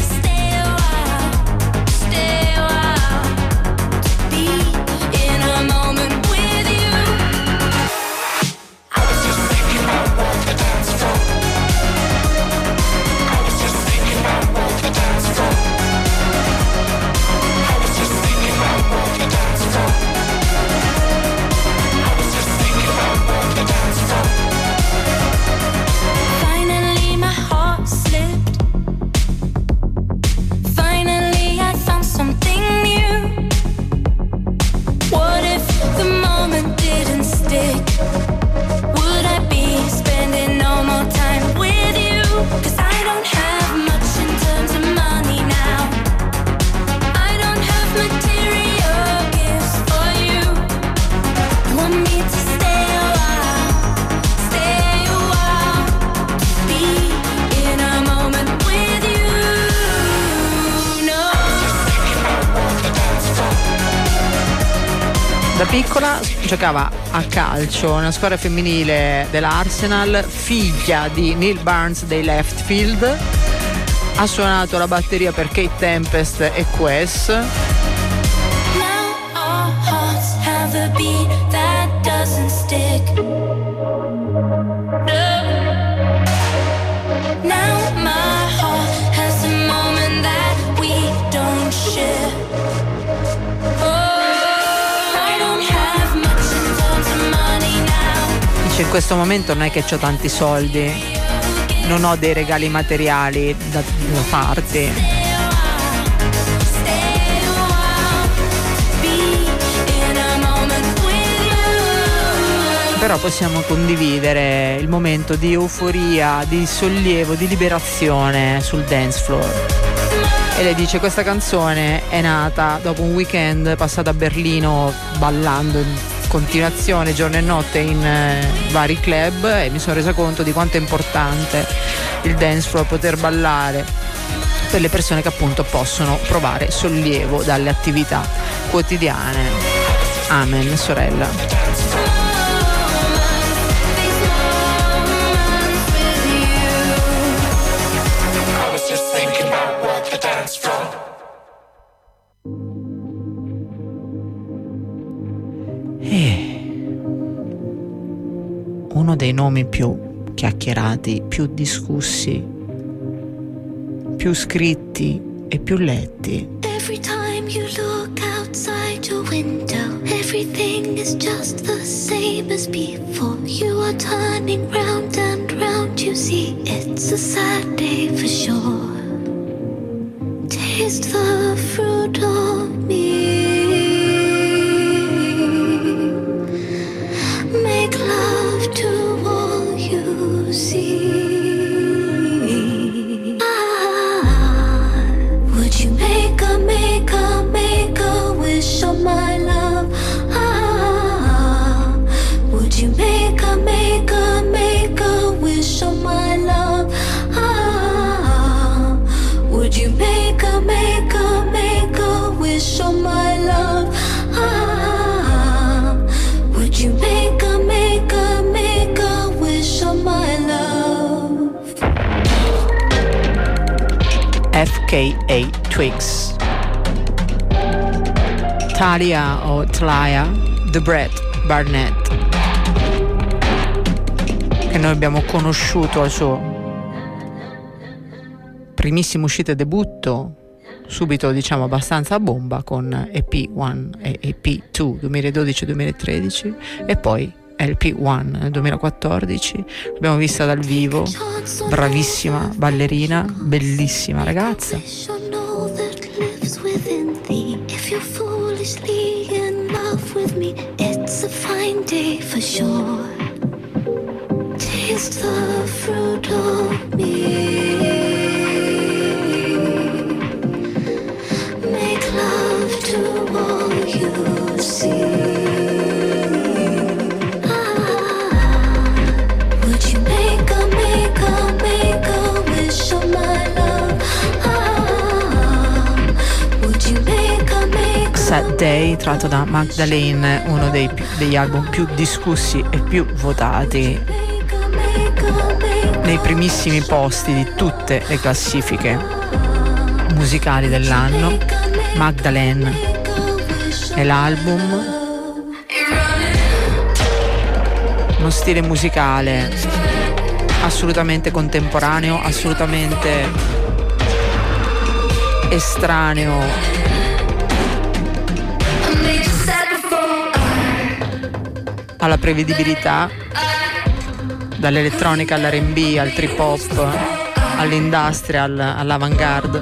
Da piccola giocava a calcio nella squadra femminile dell'Arsenal, figlia di Neil Barnes dei Left Field. Ha suonato la batteria per Kate Tempest e Quest. Dice, in questo momento non è che ho tanti soldi, non ho dei regali materiali da, da farti. Però possiamo condividere il momento di euforia, di sollievo, di liberazione sul dance floor. E lei dice, questa canzone è nata dopo un weekend passato a Berlino ballando in continuazione giorno e notte in eh, vari club, e mi sono resa conto di quanto è importante il dance floor, poter ballare per le persone che appunto possono provare sollievo dalle attività quotidiane. Amen, sorella. E uno dei nomi più chiacchierati, più discussi, più scritti e più letti. Every time you look outside your window, everything is just the same as before. You are turning round and round, you see it's a sad day for sure. Taste the fruit of me. Make love to all you see. Ah, would you make a, make a, make a wish on my love? Ah, would you make a, make a, make a wish on my love? Ah, would you make a, make a, make a wish on my love? Ah, would you make a, make a, make a wish on my love? F K A Twigs, Talia o Talia The Brett Barnett, che noi abbiamo conosciuto al suo primissimo uscita e debutto, subito diciamo abbastanza a bomba, con E P uno e E P due duemiladodici duemilatredici e poi L P uno nel duemilaquattordici. L'abbiamo vista dal vivo, bravissima ballerina, bellissima ragazza. Taste the fruit of me. Make love to all you see. Sad Day, tratto da Magdalene, uno dei, degli album più discussi e più votati nei primissimi posti di tutte le classifiche musicali dell'anno. Magdalene è l'album, uno stile musicale assolutamente contemporaneo, assolutamente estraneo alla prevedibilità, dall'elettronica all'R and B, al trip hop, all'industrial, all'avant-garde,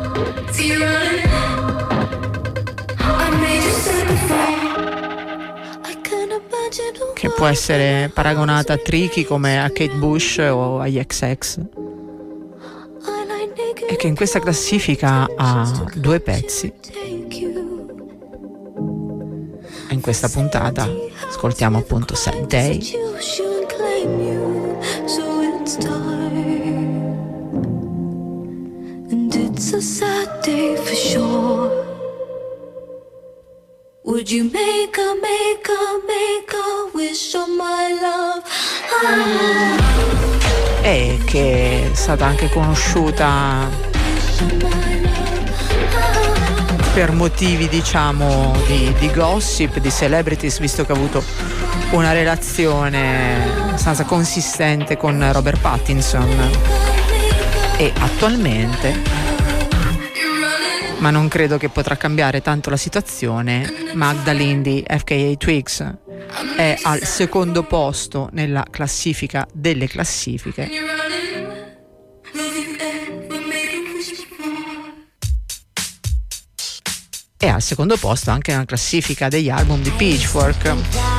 che può essere paragonata a tricky come a Kate Bush o agli X X, e che in questa classifica ha due pezzi. In questa puntata ascoltiamo appunto Sad Day. And it's a sad day for sure. Would you make a, make a, make a wish on my love? Ah. E che è stata anche conosciuta per motivi diciamo di, di gossip, di celebrities, visto che ha avuto una relazione abbastanza consistente con Robert Pattinson, e attualmente ma non credo che potrà cambiare tanto la situazione. Magdalene di F K A Twigs è al secondo posto nella classifica delle classifiche. E al secondo posto anche nella classifica degli album di Pitchfork.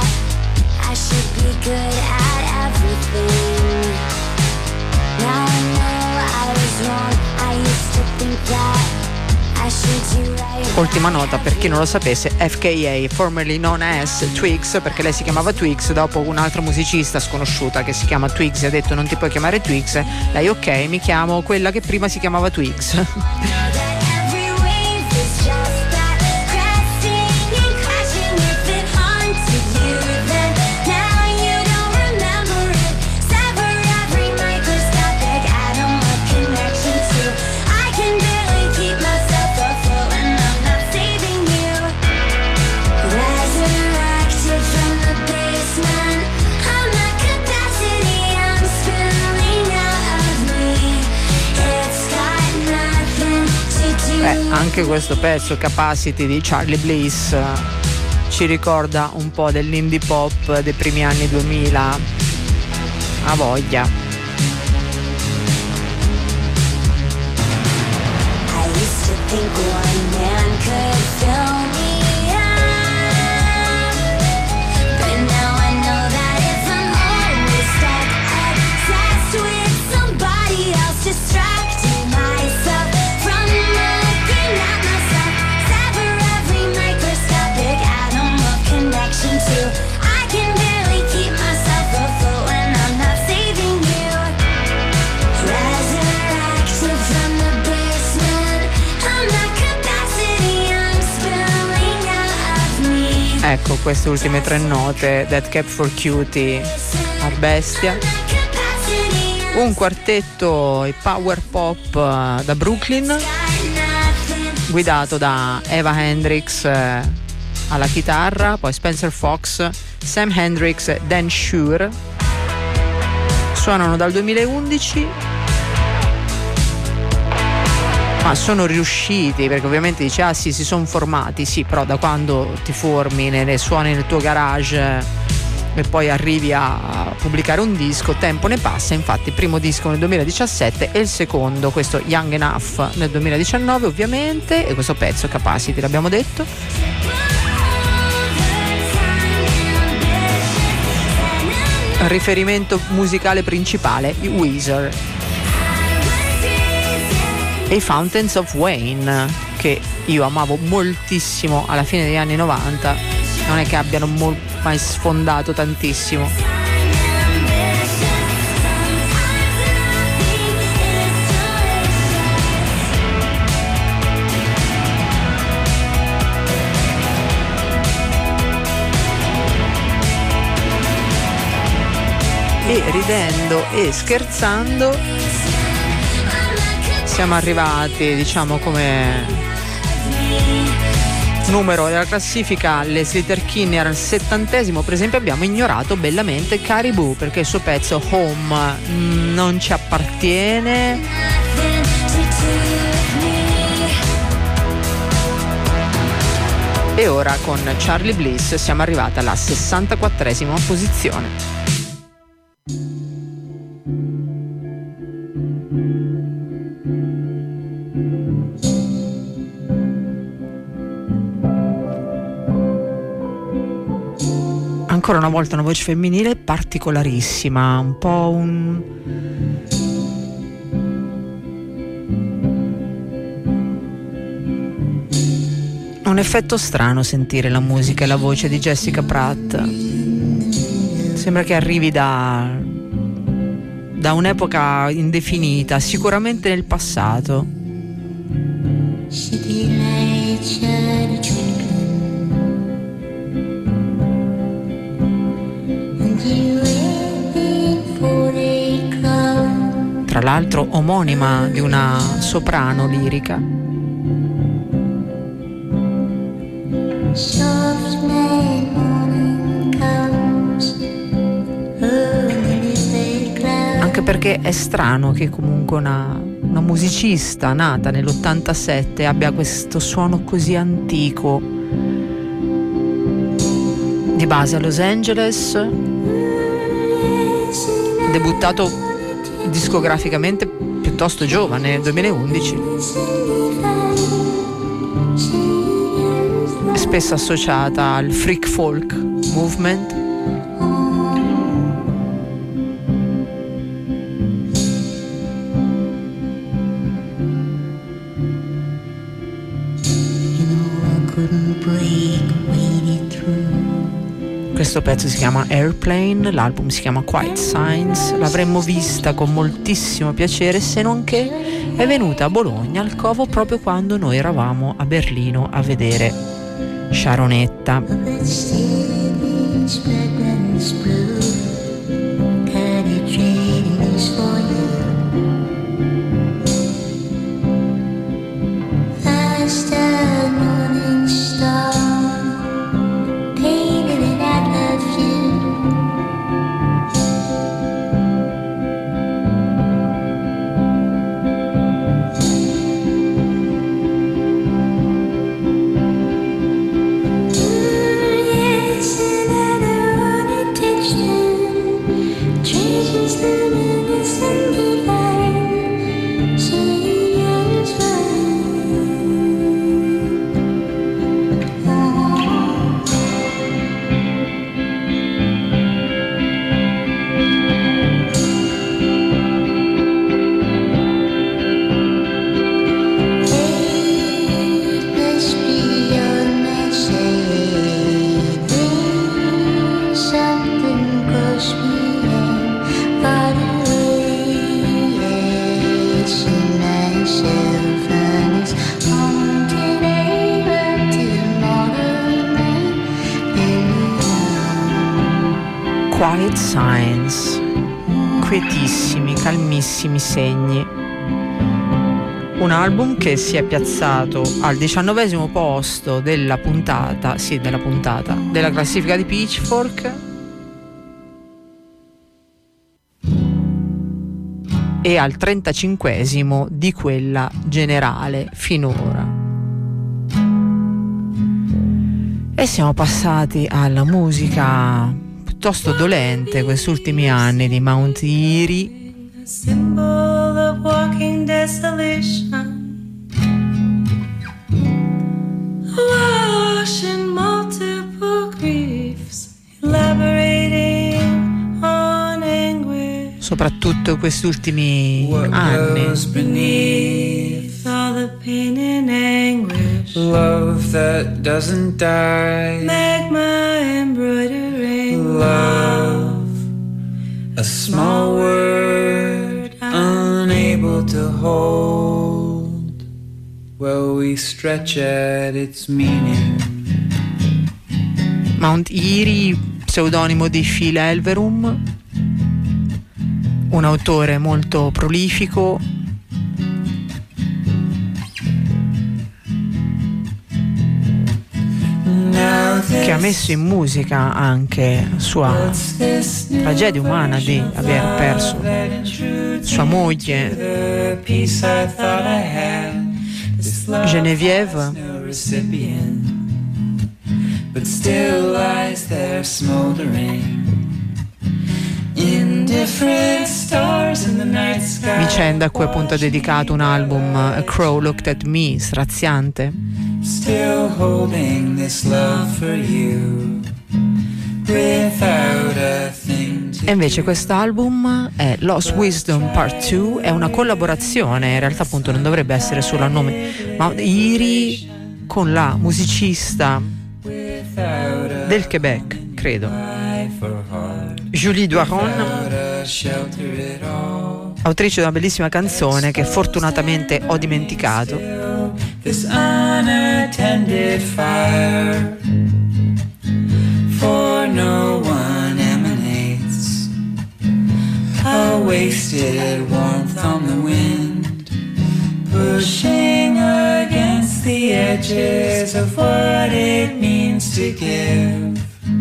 Ultima nota per chi non lo sapesse: F K A, formerly known as Twigs, perché lei si chiamava Twigs, dopo un'altra musicista sconosciuta che si chiama Twigs e ha detto non ti puoi chiamare Twigs, lei ok, mi chiamo quella che prima si chiamava Twigs. Anche questo pezzo, Capacity di Charlie Bliss, ci ricorda un po' dell'indie pop dei primi anni duemila. A voglia. I used to think one man could fill me up, but now I know that if I'm always stuck, obsessed with somebody else, distracting myself from looking at myself, sever every microscopic atom of connection to. I can barely keep myself afloat when I'm not saving you. Resurrected from the basement, I'm not capacity, I'm spilling out of me. Ecco, queste ultime tre note, That Cap for Cutie, a bestia. Un quartetto e power pop da Brooklyn, guidato da Eva Hendricks alla chitarra, poi Spencer Fox, Sam Hendricks e Dan Shure. Suonano dal duemilaundici, ma sono riusciti, perché ovviamente dice ah sì, si sono formati, sì, però da quando ti formi, ne suoni nel tuo garage e poi arrivi a pubblicare un disco, tempo ne passa. Infatti il primo disco nel duemiladiciassette e il secondo, questo Young Enough, nel duemiladiciannove ovviamente, e questo pezzo Capacity l'abbiamo detto. Riferimento musicale principale, i Weezer e i Fountains of Wayne, che io amavo moltissimo alla fine degli anni novanta, non è che abbiano mo- mai sfondato tantissimo. E ridendo e scherzando siamo arrivati, diciamo, come numero della classifica. Leslie Terkin era al settantesimo, per esempio. Abbiamo ignorato bellamente Caribou, perché il suo pezzo Home non ci appartiene. E ora con Charlie Bliss siamo arrivati alla sessantaquattresima posizione. Ancora una volta una voce femminile particolarissima, un po' un... un effetto strano sentire la musica e la voce di Jessica Pratt. Sembra che arrivi da, da un'epoca indefinita, sicuramente nel passato. Tra l'altro omonima di una soprano lirica. Anche perché è strano che comunque una una musicista nata nell'ottantasette, abbia questo suono così antico. Di base a Los Angeles, debuttato discograficamente piuttosto giovane, nel duemilaundici, spesso associata al freak folk movement. Questo pezzo si chiama Airplane, l'album si chiama Quiet Signs. L'avremmo vista con moltissimo piacere, se non che è venuta a Bologna al Covo proprio quando noi eravamo a Berlino a vedere Sharonetta. Quiet Signs, quietissimi, calmissimi segni. Un album che si è piazzato al diciannovesimo posto della puntata, sì, della puntata, della classifica di Pitchfork e al trentacinquesimo di quella generale finora. E siamo passati alla musica piuttosto dolente questi ultimi anni di Mount Eerie. Symbol of walking desolation, awash in multiple griefs, elaborating on anguish. Soprattutto questi ultimi anni. Beneath all the pain and anguish, love that doesn't die, magma embroidering love, a small word unable to hold, well we stretch at its meaning. Mount Eerie, pseudonimo di Phil Elverum, un autore molto prolifico, che ha messo in musica anche sua tragedia umana di aver perso sua moglie Genevieve, but still lies there smoldering. Indifferent stars in the night sky. Vicenda a cui appunto ha dedicato un album, A Crow Looked at Me, straziante. Still holding this love for you without a thing to E invece quest'album è Lost Wisdom Part due, è una collaborazione, in realtà appunto non dovrebbe essere solo a nome, ma Eerie con la musicista del Quebec, credo, Julie Doiron, autrice di una bellissima canzone che fortunatamente ho dimenticato. This unattended fire, for no one emanates a wasted warmth on the wind, pushing against the edges of what it means to give.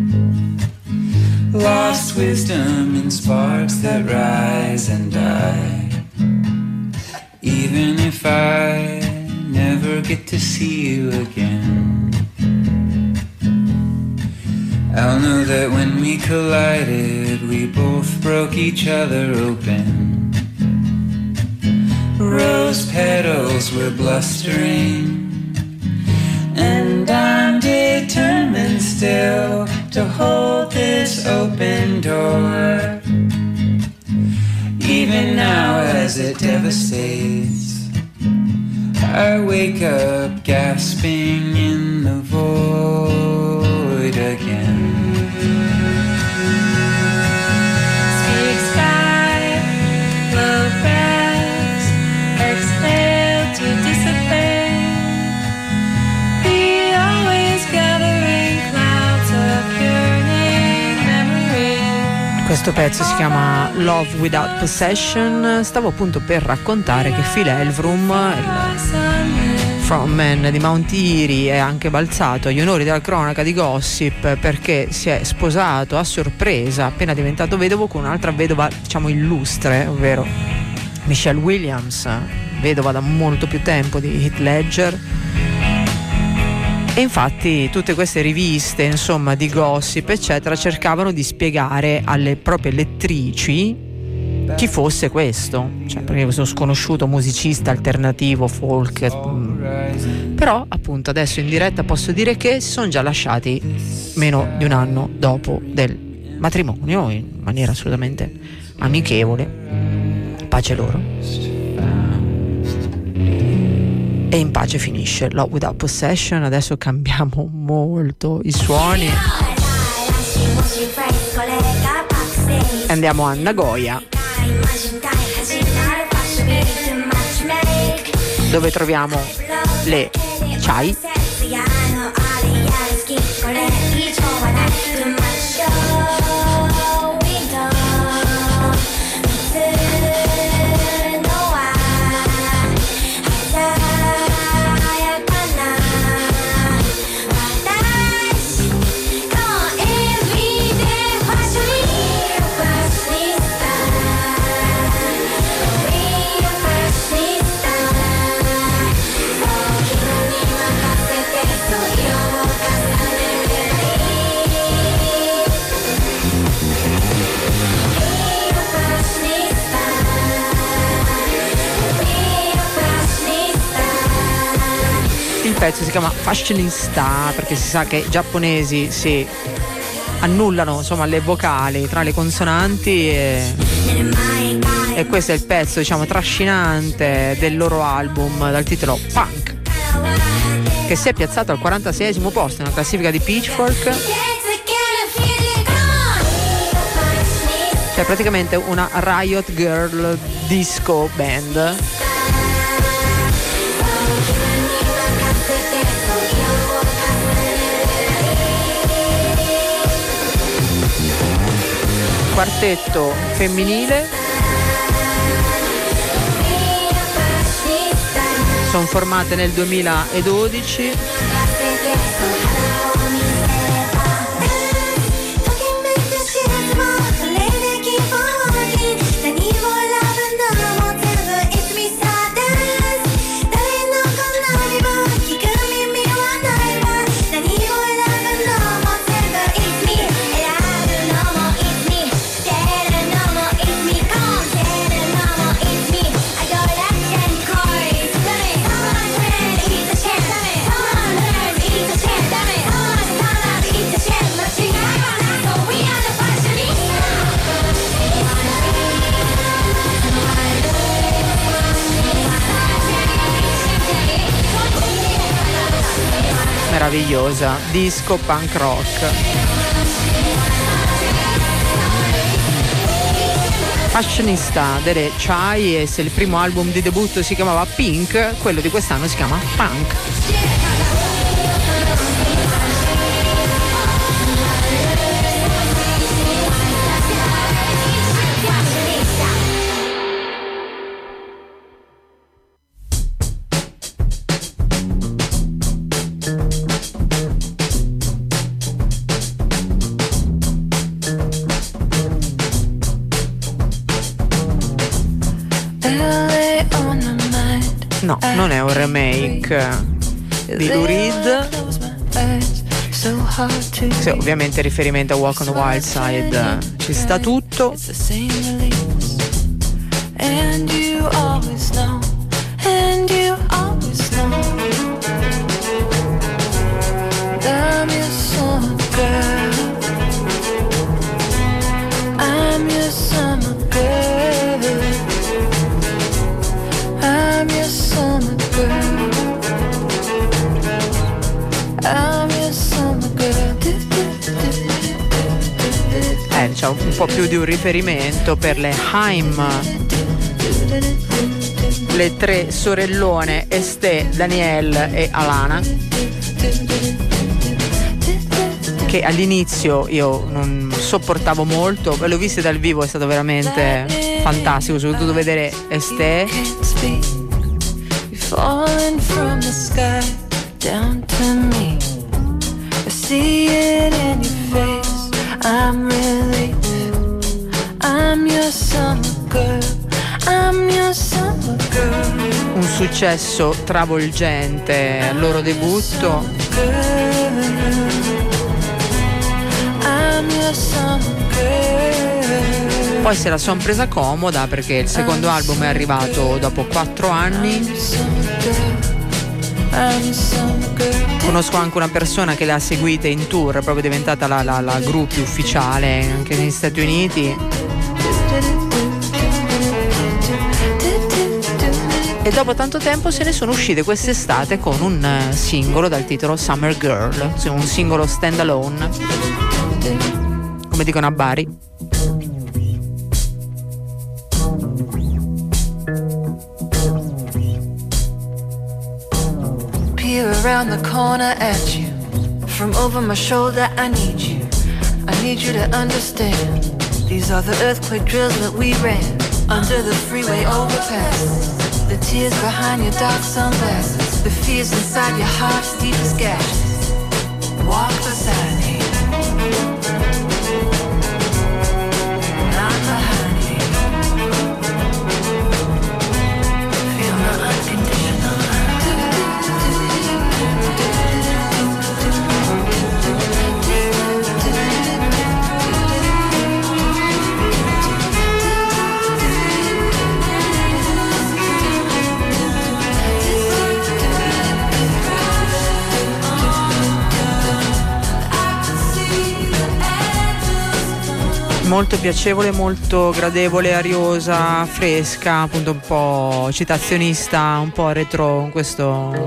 Lost wisdom in sparks that rise and die. Even even if I never get to see you again, I'll know that when we collided, we both broke each other open. Rose petals were blustering, and I'm determined still to hold this open door, even now as it devastates. I wake up gasping in the void again. Speak sky, blow breaths, exhale to dissipate. We always gathering clouds of yearning memory. Questo pezzo si chiama Love Without Possession. Stavo appunto per raccontare che Phil Elverum, il frontman di Mount Eerie, è anche balzato agli onori della cronaca di Gossip perché si è sposato a sorpresa, appena diventato vedovo, con un'altra vedova, diciamo, illustre, ovvero Michelle Williams, vedova da molto più tempo di Heath Ledger. E infatti tutte queste riviste, insomma, di gossip eccetera, cercavano di spiegare alle proprie lettrici chi fosse questo, cioè, perché questo sconosciuto musicista alternativo folk. Però appunto adesso in diretta posso dire che si sono già lasciati meno di un anno dopo del matrimonio, in maniera assolutamente amichevole, pace loro, e in pace finisce Love Without Possession. Adesso cambiamo molto i suoni e andiamo a Nagoya, dove troviamo le Chai. Il pezzo si chiama Fashionista perché si sa che i giapponesi si annullano, insomma, le vocali tra le consonanti, e, e questo è il pezzo, diciamo, trascinante del loro album dal titolo Punk, che si è piazzato al quarantaseiesimo posto nella classifica di Pitchfork. Cioè praticamente una Riot Girl disco band. Quartetto femminile, sono formate nel duemiladodici. Meravigliosa, disco punk rock. Fashionista delle Chai, e se il primo album di debutto si chiamava Pink, quello di quest'anno si chiama Punk. L A on the mind, No, non è un remake di Lou Reed. Sì, ovviamente il riferimento a Walk on the Wild Side ci sta tutto. And you always know, and you always know that I'm your summer girl. I'm your summer girl. I'm your summer girl. I'm your summer girl. Eh, diciamo un po' più di un riferimento per le Haim, le tre sorellone Estè, Danielle e Alana, che all'inizio io non sopportavo molto, l'ho viste dal vivo, è stato veramente fantastico, soprattutto vedere Estè. Falling from the sky down to me. I see it in your face. I'm relief. I'm your summer girl. I'm your summer girl. Un successo travolgente al loro debutto. I'm your summer girl. Poi se la son presa comoda perché il secondo album è arrivato dopo quattro anni. Conosco anche una persona che le ha seguite in tour, è proprio diventata la, la, la groupie ufficiale anche negli Stati Uniti. E dopo tanto tempo se ne sono uscite quest'estate con un singolo dal titolo Summer Girl, cioè un singolo stand alone, come dicono a Bari. Around the corner at you, from over my shoulder I need you, I need you to understand. These are the earthquake drills that we ran under the freeway overpass. The tears behind your dark sunglasses, the fears inside your heart's deepest gashes. Walk beside me, not behind me. Feel my unconditional love. Molto piacevole, molto gradevole, ariosa, fresca, appunto un po' citazionista, un po' retro con questo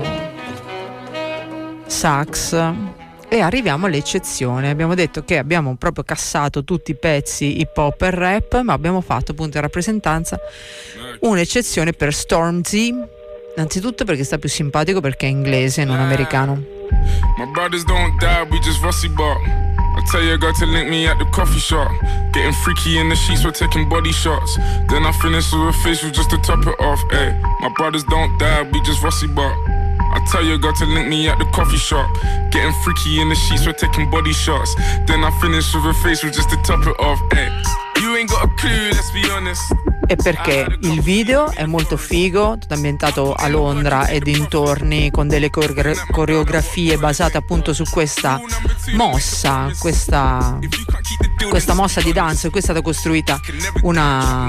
sax. E arriviamo all'eccezione. Abbiamo detto che abbiamo proprio cassato tutti i pezzi hip hop e rap, ma abbiamo fatto appunto in rappresentanza un'eccezione per Stormzy, innanzitutto perché sta più simpatico, perché è inglese e non americano. My brothers don't die, we just rusty bark. I tell your girl to link me at the coffee shop. Getting freaky in the sheets, we're taking body shots. Then I finish with a facial just to top it off. Ay, my brothers don't die, we just rusty bark. I tell your girl to link me at the coffee shop. Getting freaky in the sheets, we're taking body shots. Then I finish with a facial just to top it off. Ay, you ain't got a clue, let's be honest. E perché il video è molto figo, tutto ambientato a Londra e dintorni, con delle coreogra- coreografie basate appunto su questa mossa, questa, questa mossa di danza, in cui è stata costruita una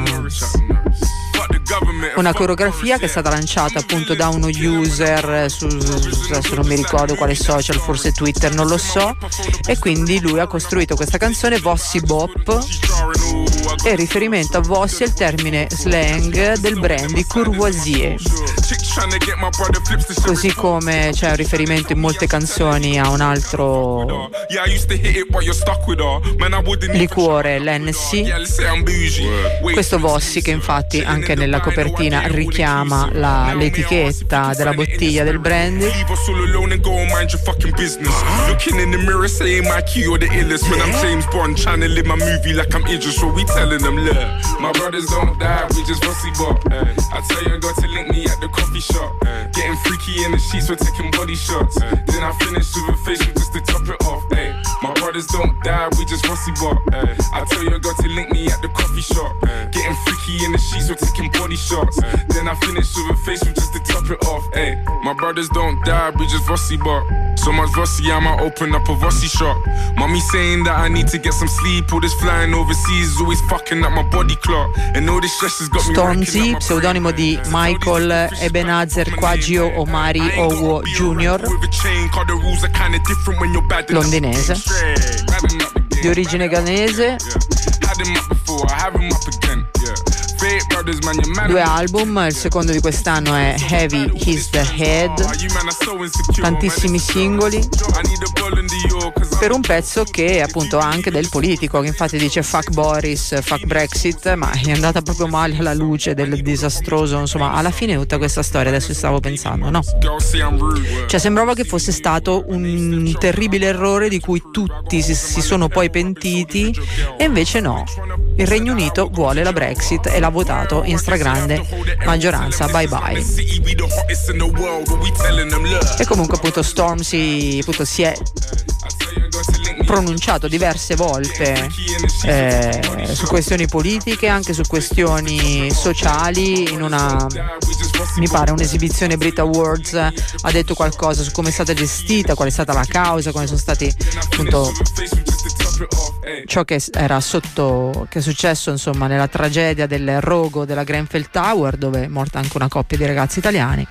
una coreografia che è stata lanciata appunto da uno user su, adesso non mi ricordo quale social, forse Twitter, non lo so, e quindi lui ha costruito questa canzone Vossi Bop, e riferimento a Vossi è il termine slang del brand di Courvoisier, così come c'è un riferimento in molte canzoni a un altro liquore, l'Hennessy. Questo Vossi, che infatti anche nella copertina richiama la, l'etichetta della bottiglia del brandy. Getting freaky in the sheets, we're taking body shots. Then I finish with a facial just to top it off. Ay, my brothers don't die, we just rusty bop. I tell your girl to link me at the coffee coffee shop. Getting freaky in the sheets, we're taking body shots. Then I finish with a facial just to top it off. Ay, my brothers don't die, we just Vossi bop. So much Vossi, I might open up a Vossi shop. Mommy saying that I need to get some sleep. All this flying overseas is always fucking up my body clock. And all this stress has got me. Stormzy, pseudonimo di Michael Ebenezer Quaggio Omari Owo Junior, londinese, di origine ghanese. Due album, il secondo di quest'anno è Heavy Is The Head, tantissimi singoli, per un pezzo che è appunto anche del politico, che infatti dice fuck Boris, fuck Brexit, ma è andata proprio male alla luce del disastroso, insomma, alla fine tutta questa storia, adesso stavo pensando, no? Cioè sembrava che fosse stato un terribile errore di cui tutti si, si sono poi pentiti, e invece no, il Regno Unito vuole la Brexit e l'ha votato in stragrande maggioranza, bye bye. E comunque appunto Stormzy appunto si è pronunciato diverse volte eh, su questioni politiche, anche su questioni sociali. In una, mi pare, un'esibizione Brit Awards ha detto qualcosa su come è stata gestita, qual è stata la causa, come sono stati appunto ciò che era sotto, che è successo insomma nella tragedia del rogo della Grenfell Tower, dove è morta anche una coppia di ragazzi italiani.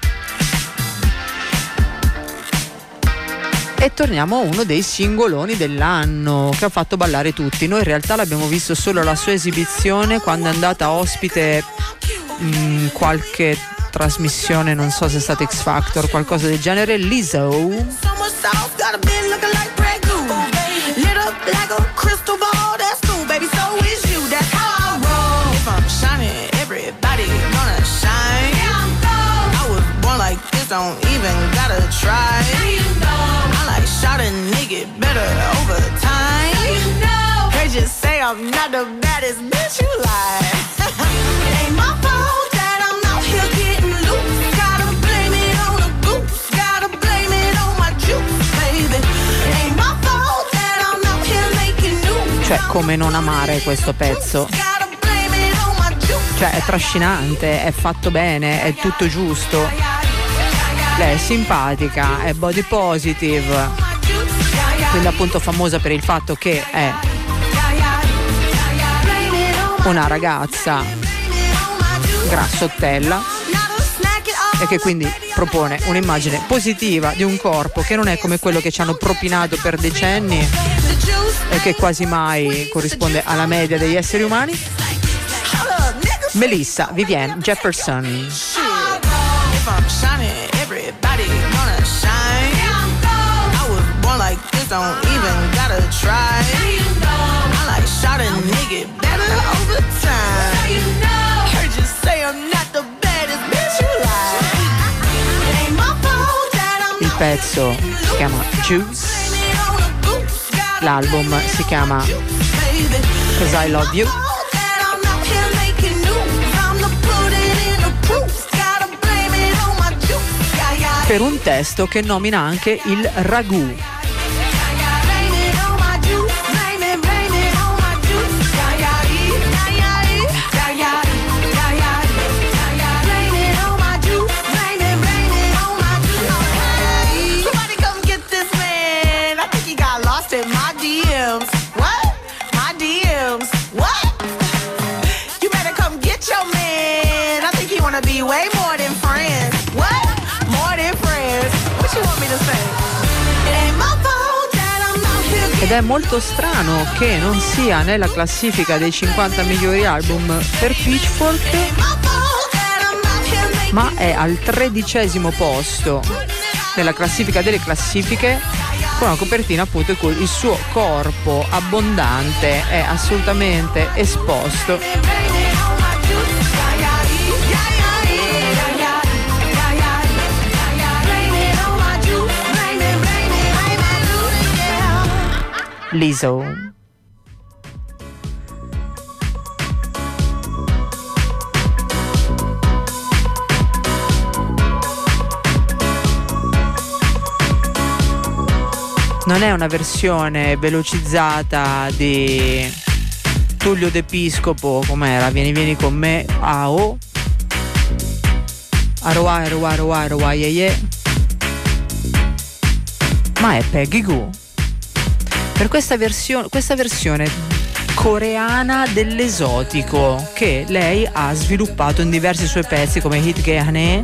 E torniamo a uno dei singoloni dell'anno che ha fatto ballare tutti. Noi in realtà l'abbiamo visto solo alla sua esibizione quando è andata ospite in qualche trasmissione, non so se è stato X Factor, qualcosa del genere. Lizzo, like a crystal ball, that's cool, baby, so is you, that's how I roll. If I'm shining, everybody gonna shine. Yeah, I'm gold. I was born like this, don't even gotta try. Yeah, you know. I like shot a nigga better over time. Yeah, you know. They just say I'm not the baddest bitch, you lie. It ain't my fault that I'm out here getting loose. Gotta blame it on the goose. Gotta blame it on my juice, baby. It ain't my fault. Cioè, come non amare questo pezzo? Cioè, è trascinante, è fatto bene, è tutto giusto. Lei è simpatica, è body positive, quindi appunto famosa per il fatto che è una ragazza grassottella e che quindi propone un'immagine positiva di un corpo che non è come quello che ci hanno propinato per decenni e che quasi mai corrisponde alla media degli esseri umani. Melissa Vivienne Jefferson. Il pezzo si chiama Juice, l'album si chiama Cause I Love You. Per un testo che nomina anche il ragù. Be way more than friends. What? More than friends. What you want me to say? It ain't my fault that I'm out here. Ed è molto strano che non sia nella classifica dei cinquanta migliori album per Pitchfork, ma è al tredicesimo posto nella classifica delle classifiche, con una copertina appunto in cui il suo corpo abbondante è assolutamente esposto. Lizzo. Non è una versione velocizzata di Tullio D'Episcopo, com'era? Vieni vieni con me, ao Aroa Aroa Aroa Aroa ye ye. Ma è Peggy Gou per questa versione questa versione coreana dell'esotico che lei ha sviluppato in diversi suoi pezzi come Hit Gehane.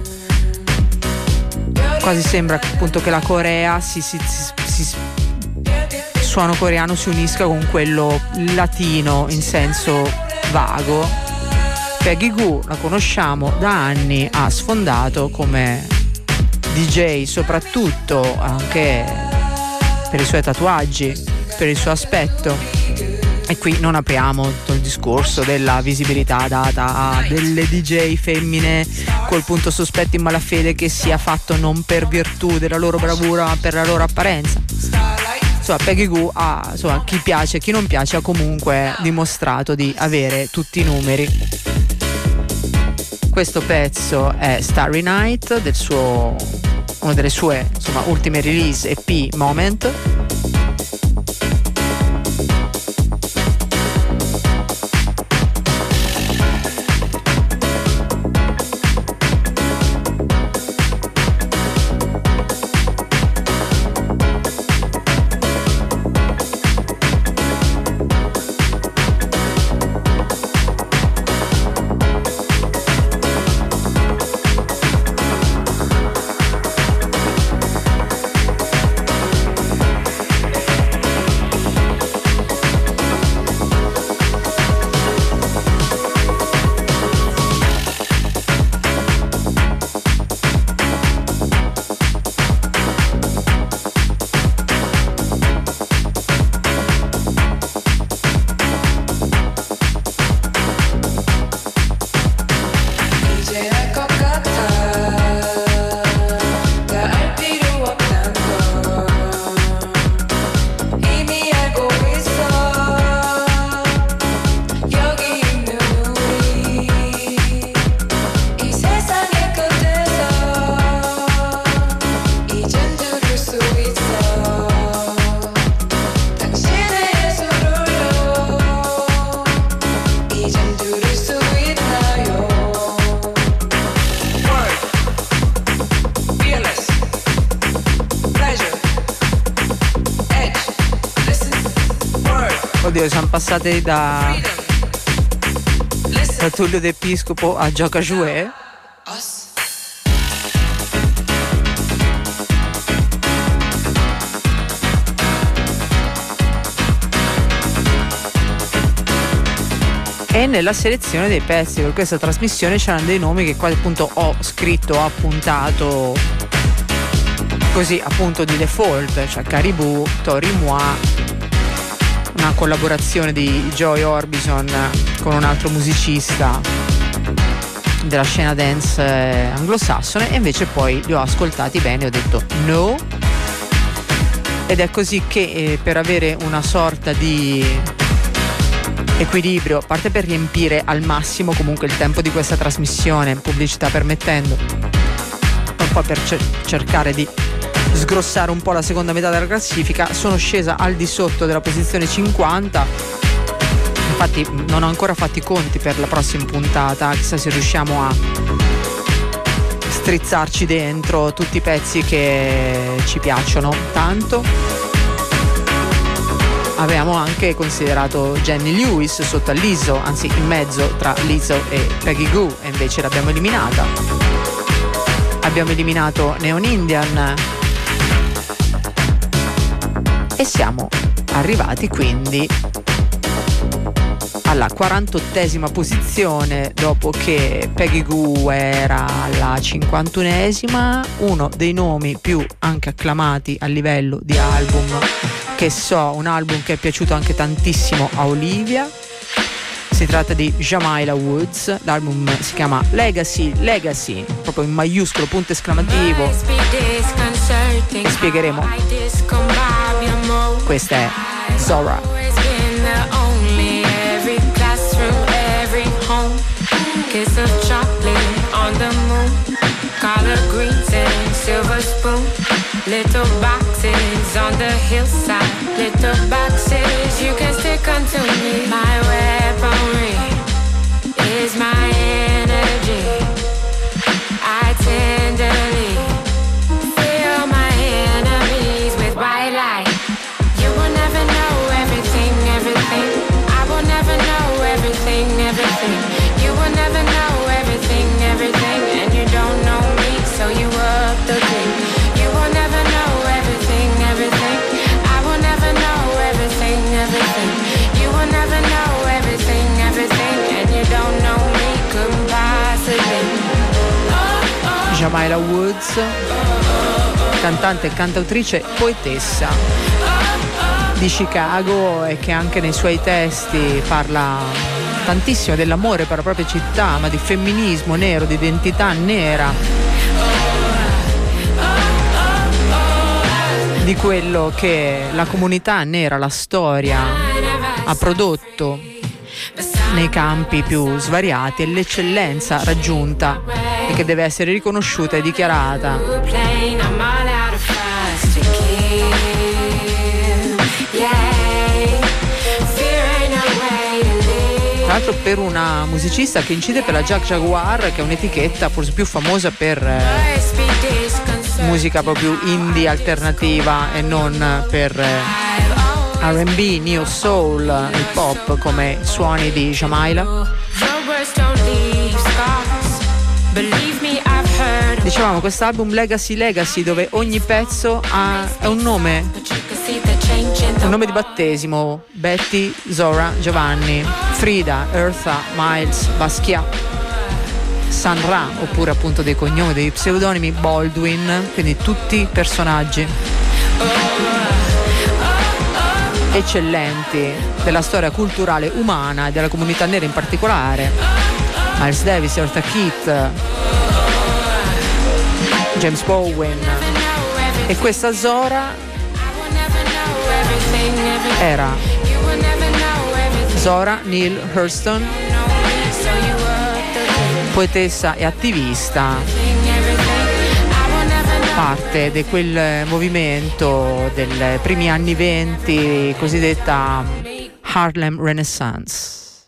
Quasi sembra appunto che la Corea si, si, si, si il suono coreano si unisca con quello latino in senso vago. Peggy Gou la conosciamo da anni, ha sfondato come D J soprattutto anche per i suoi tatuaggi, per il suo aspetto, e qui non apriamo tutto il discorso della visibilità data a delle D J femmine col punto sospetto in malafede che sia fatto non per virtù della loro bravura ma per la loro apparenza. Insomma, Peggy Gou ha, insomma, chi piace e chi non piace ha comunque dimostrato di avere tutti i numeri. Questo pezzo è Starry Night, del suo, una delle sue insomma ultime release E P Moment. Oddio, siamo passati da, da Tullio D'Episcopo a Gioca Jouet. E nella selezione dei pezzi per questa trasmissione c'erano dei nomi che qua appunto ho scritto, ho appuntato così appunto di default, cioè Caribou, Tori Moi, una collaborazione di Joy Orbison con un altro musicista della scena dance anglosassone, e invece poi li ho ascoltati bene e ho detto no, ed è così che eh, per avere una sorta di equilibrio, a parte per riempire al massimo comunque il tempo di questa trasmissione, pubblicità permettendo, ma poi per cer- cercare di sgrossare un po' la seconda metà della classifica, sono scesa al di sotto della posizione cinquanta. Infatti non ho ancora fatto i conti per la prossima puntata, chissà se riusciamo a strizzarci dentro tutti i pezzi che ci piacciono tanto. Avevamo anche considerato Jenny Lewis sotto a Lizzo, anzi in mezzo tra Lizzo e Peggy Gou, e invece l'abbiamo eliminata. Abbiamo eliminato Neon Indian e siamo arrivati quindi alla quarantottesima posizione, dopo che Peggy Gou era alla cinquantunesima, uno dei nomi più anche acclamati a livello di album, che so, un album che è piaciuto anche tantissimo a Olivia. Si tratta di Jamila Woods, l'album si chiama Legacy, Legacy, proprio in maiuscolo, punto esclamativo. E spiegheremo. Questa è Zora. Kiss of chocolate on the moon, collard greens and silver spoon, little boxes on the hillside, little boxes you can stick onto me. My web is my energy. I tenderly fill my enemies with white light. You will never know everything, everything. I will never know everything, everything. You will never know everything, everything. And you don't know me, so you up the creek. You will never know everything, everything. I will never know everything, everything. You will never know everything, everything. And you don't know me, couldn't possibly. Jamilah Woods, cantante, cantautrice, poetessa di Chicago e che anche nei suoi testi parla tantissimo dell'amore per la propria città, ma di femminismo nero, di identità nera, di quello che la comunità nera, la storia ha prodotto nei campi più svariati e l'eccellenza raggiunta e che deve essere riconosciuta e dichiarata. Tra l'altro per una musicista che incide per la Jack Jaguar, che è un'etichetta forse più famosa per eh, musica proprio indie alternativa e non per eh, R and B, neo soul, hip hop come suoni di Jamilah. Dicevamo quest'album Legacy Legacy, dove ogni pezzo ha è un nome, un nome di battesimo: Betty, Zora, Giovanni, Frida, Eartha, Miles, Basquiat, Sandra, oppure appunto dei cognomi, dei pseudonimi, Baldwin, quindi tutti personaggi eccellenti della storia culturale umana e della comunità nera in particolare. Miles Davis, Eartha Kitt, James Bowen, e questa Zora era Zora Neale Hurston, poetessa e attivista, parte di quel movimento dei primi anni venti, cosiddetta Harlem Renaissance.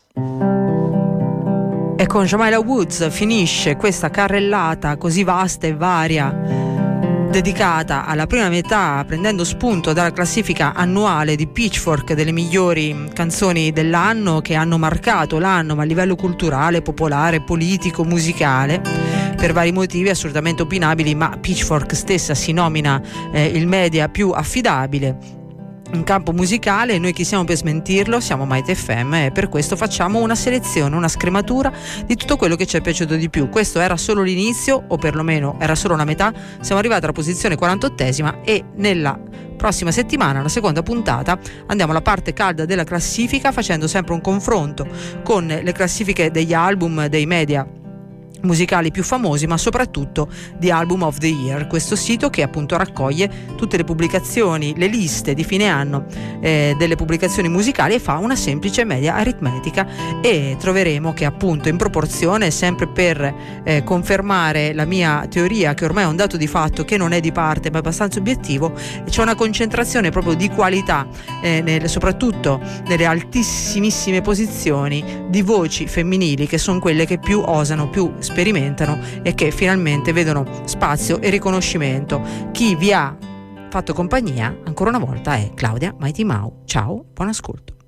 E con Jamilah Woods finisce questa carrellata così vasta e varia, dedicata alla prima metà, prendendo spunto dalla classifica annuale di Pitchfork delle migliori canzoni dell'anno, che hanno marcato l'anno, ma a livello culturale, popolare, politico, musicale, per vari motivi assolutamente opinabili, ma Pitchfork stessa si nomina eh, il media più affidabile in campo musicale, e noi chi siamo per smentirlo? Siamo Mighty F M, e per questo facciamo una selezione, una scrematura di tutto quello che ci è piaciuto di più. Questo era solo l'inizio, o perlomeno era solo una metà. Siamo arrivati alla posizione quarantottesima e nella prossima settimana, la seconda puntata, andiamo alla parte calda della classifica, facendo sempre un confronto con le classifiche degli album dei media musicali più famosi, ma soprattutto di Album of the Year, questo sito che appunto raccoglie tutte le pubblicazioni, le liste di fine anno eh, delle pubblicazioni musicali, e fa una semplice media aritmetica, e troveremo che appunto in proporzione, sempre per eh, confermare la mia teoria, che ormai è un dato di fatto che non è di parte ma è abbastanza obiettivo, c'è una concentrazione proprio di qualità eh, nel, soprattutto nelle altissimissime posizioni, di voci femminili, che sono quelle che più osano, più sperimentano e che finalmente vedono spazio e riconoscimento. Chi vi ha fatto compagnia ancora una volta è Claudia Mighty Mau. Ciao, buon ascolto.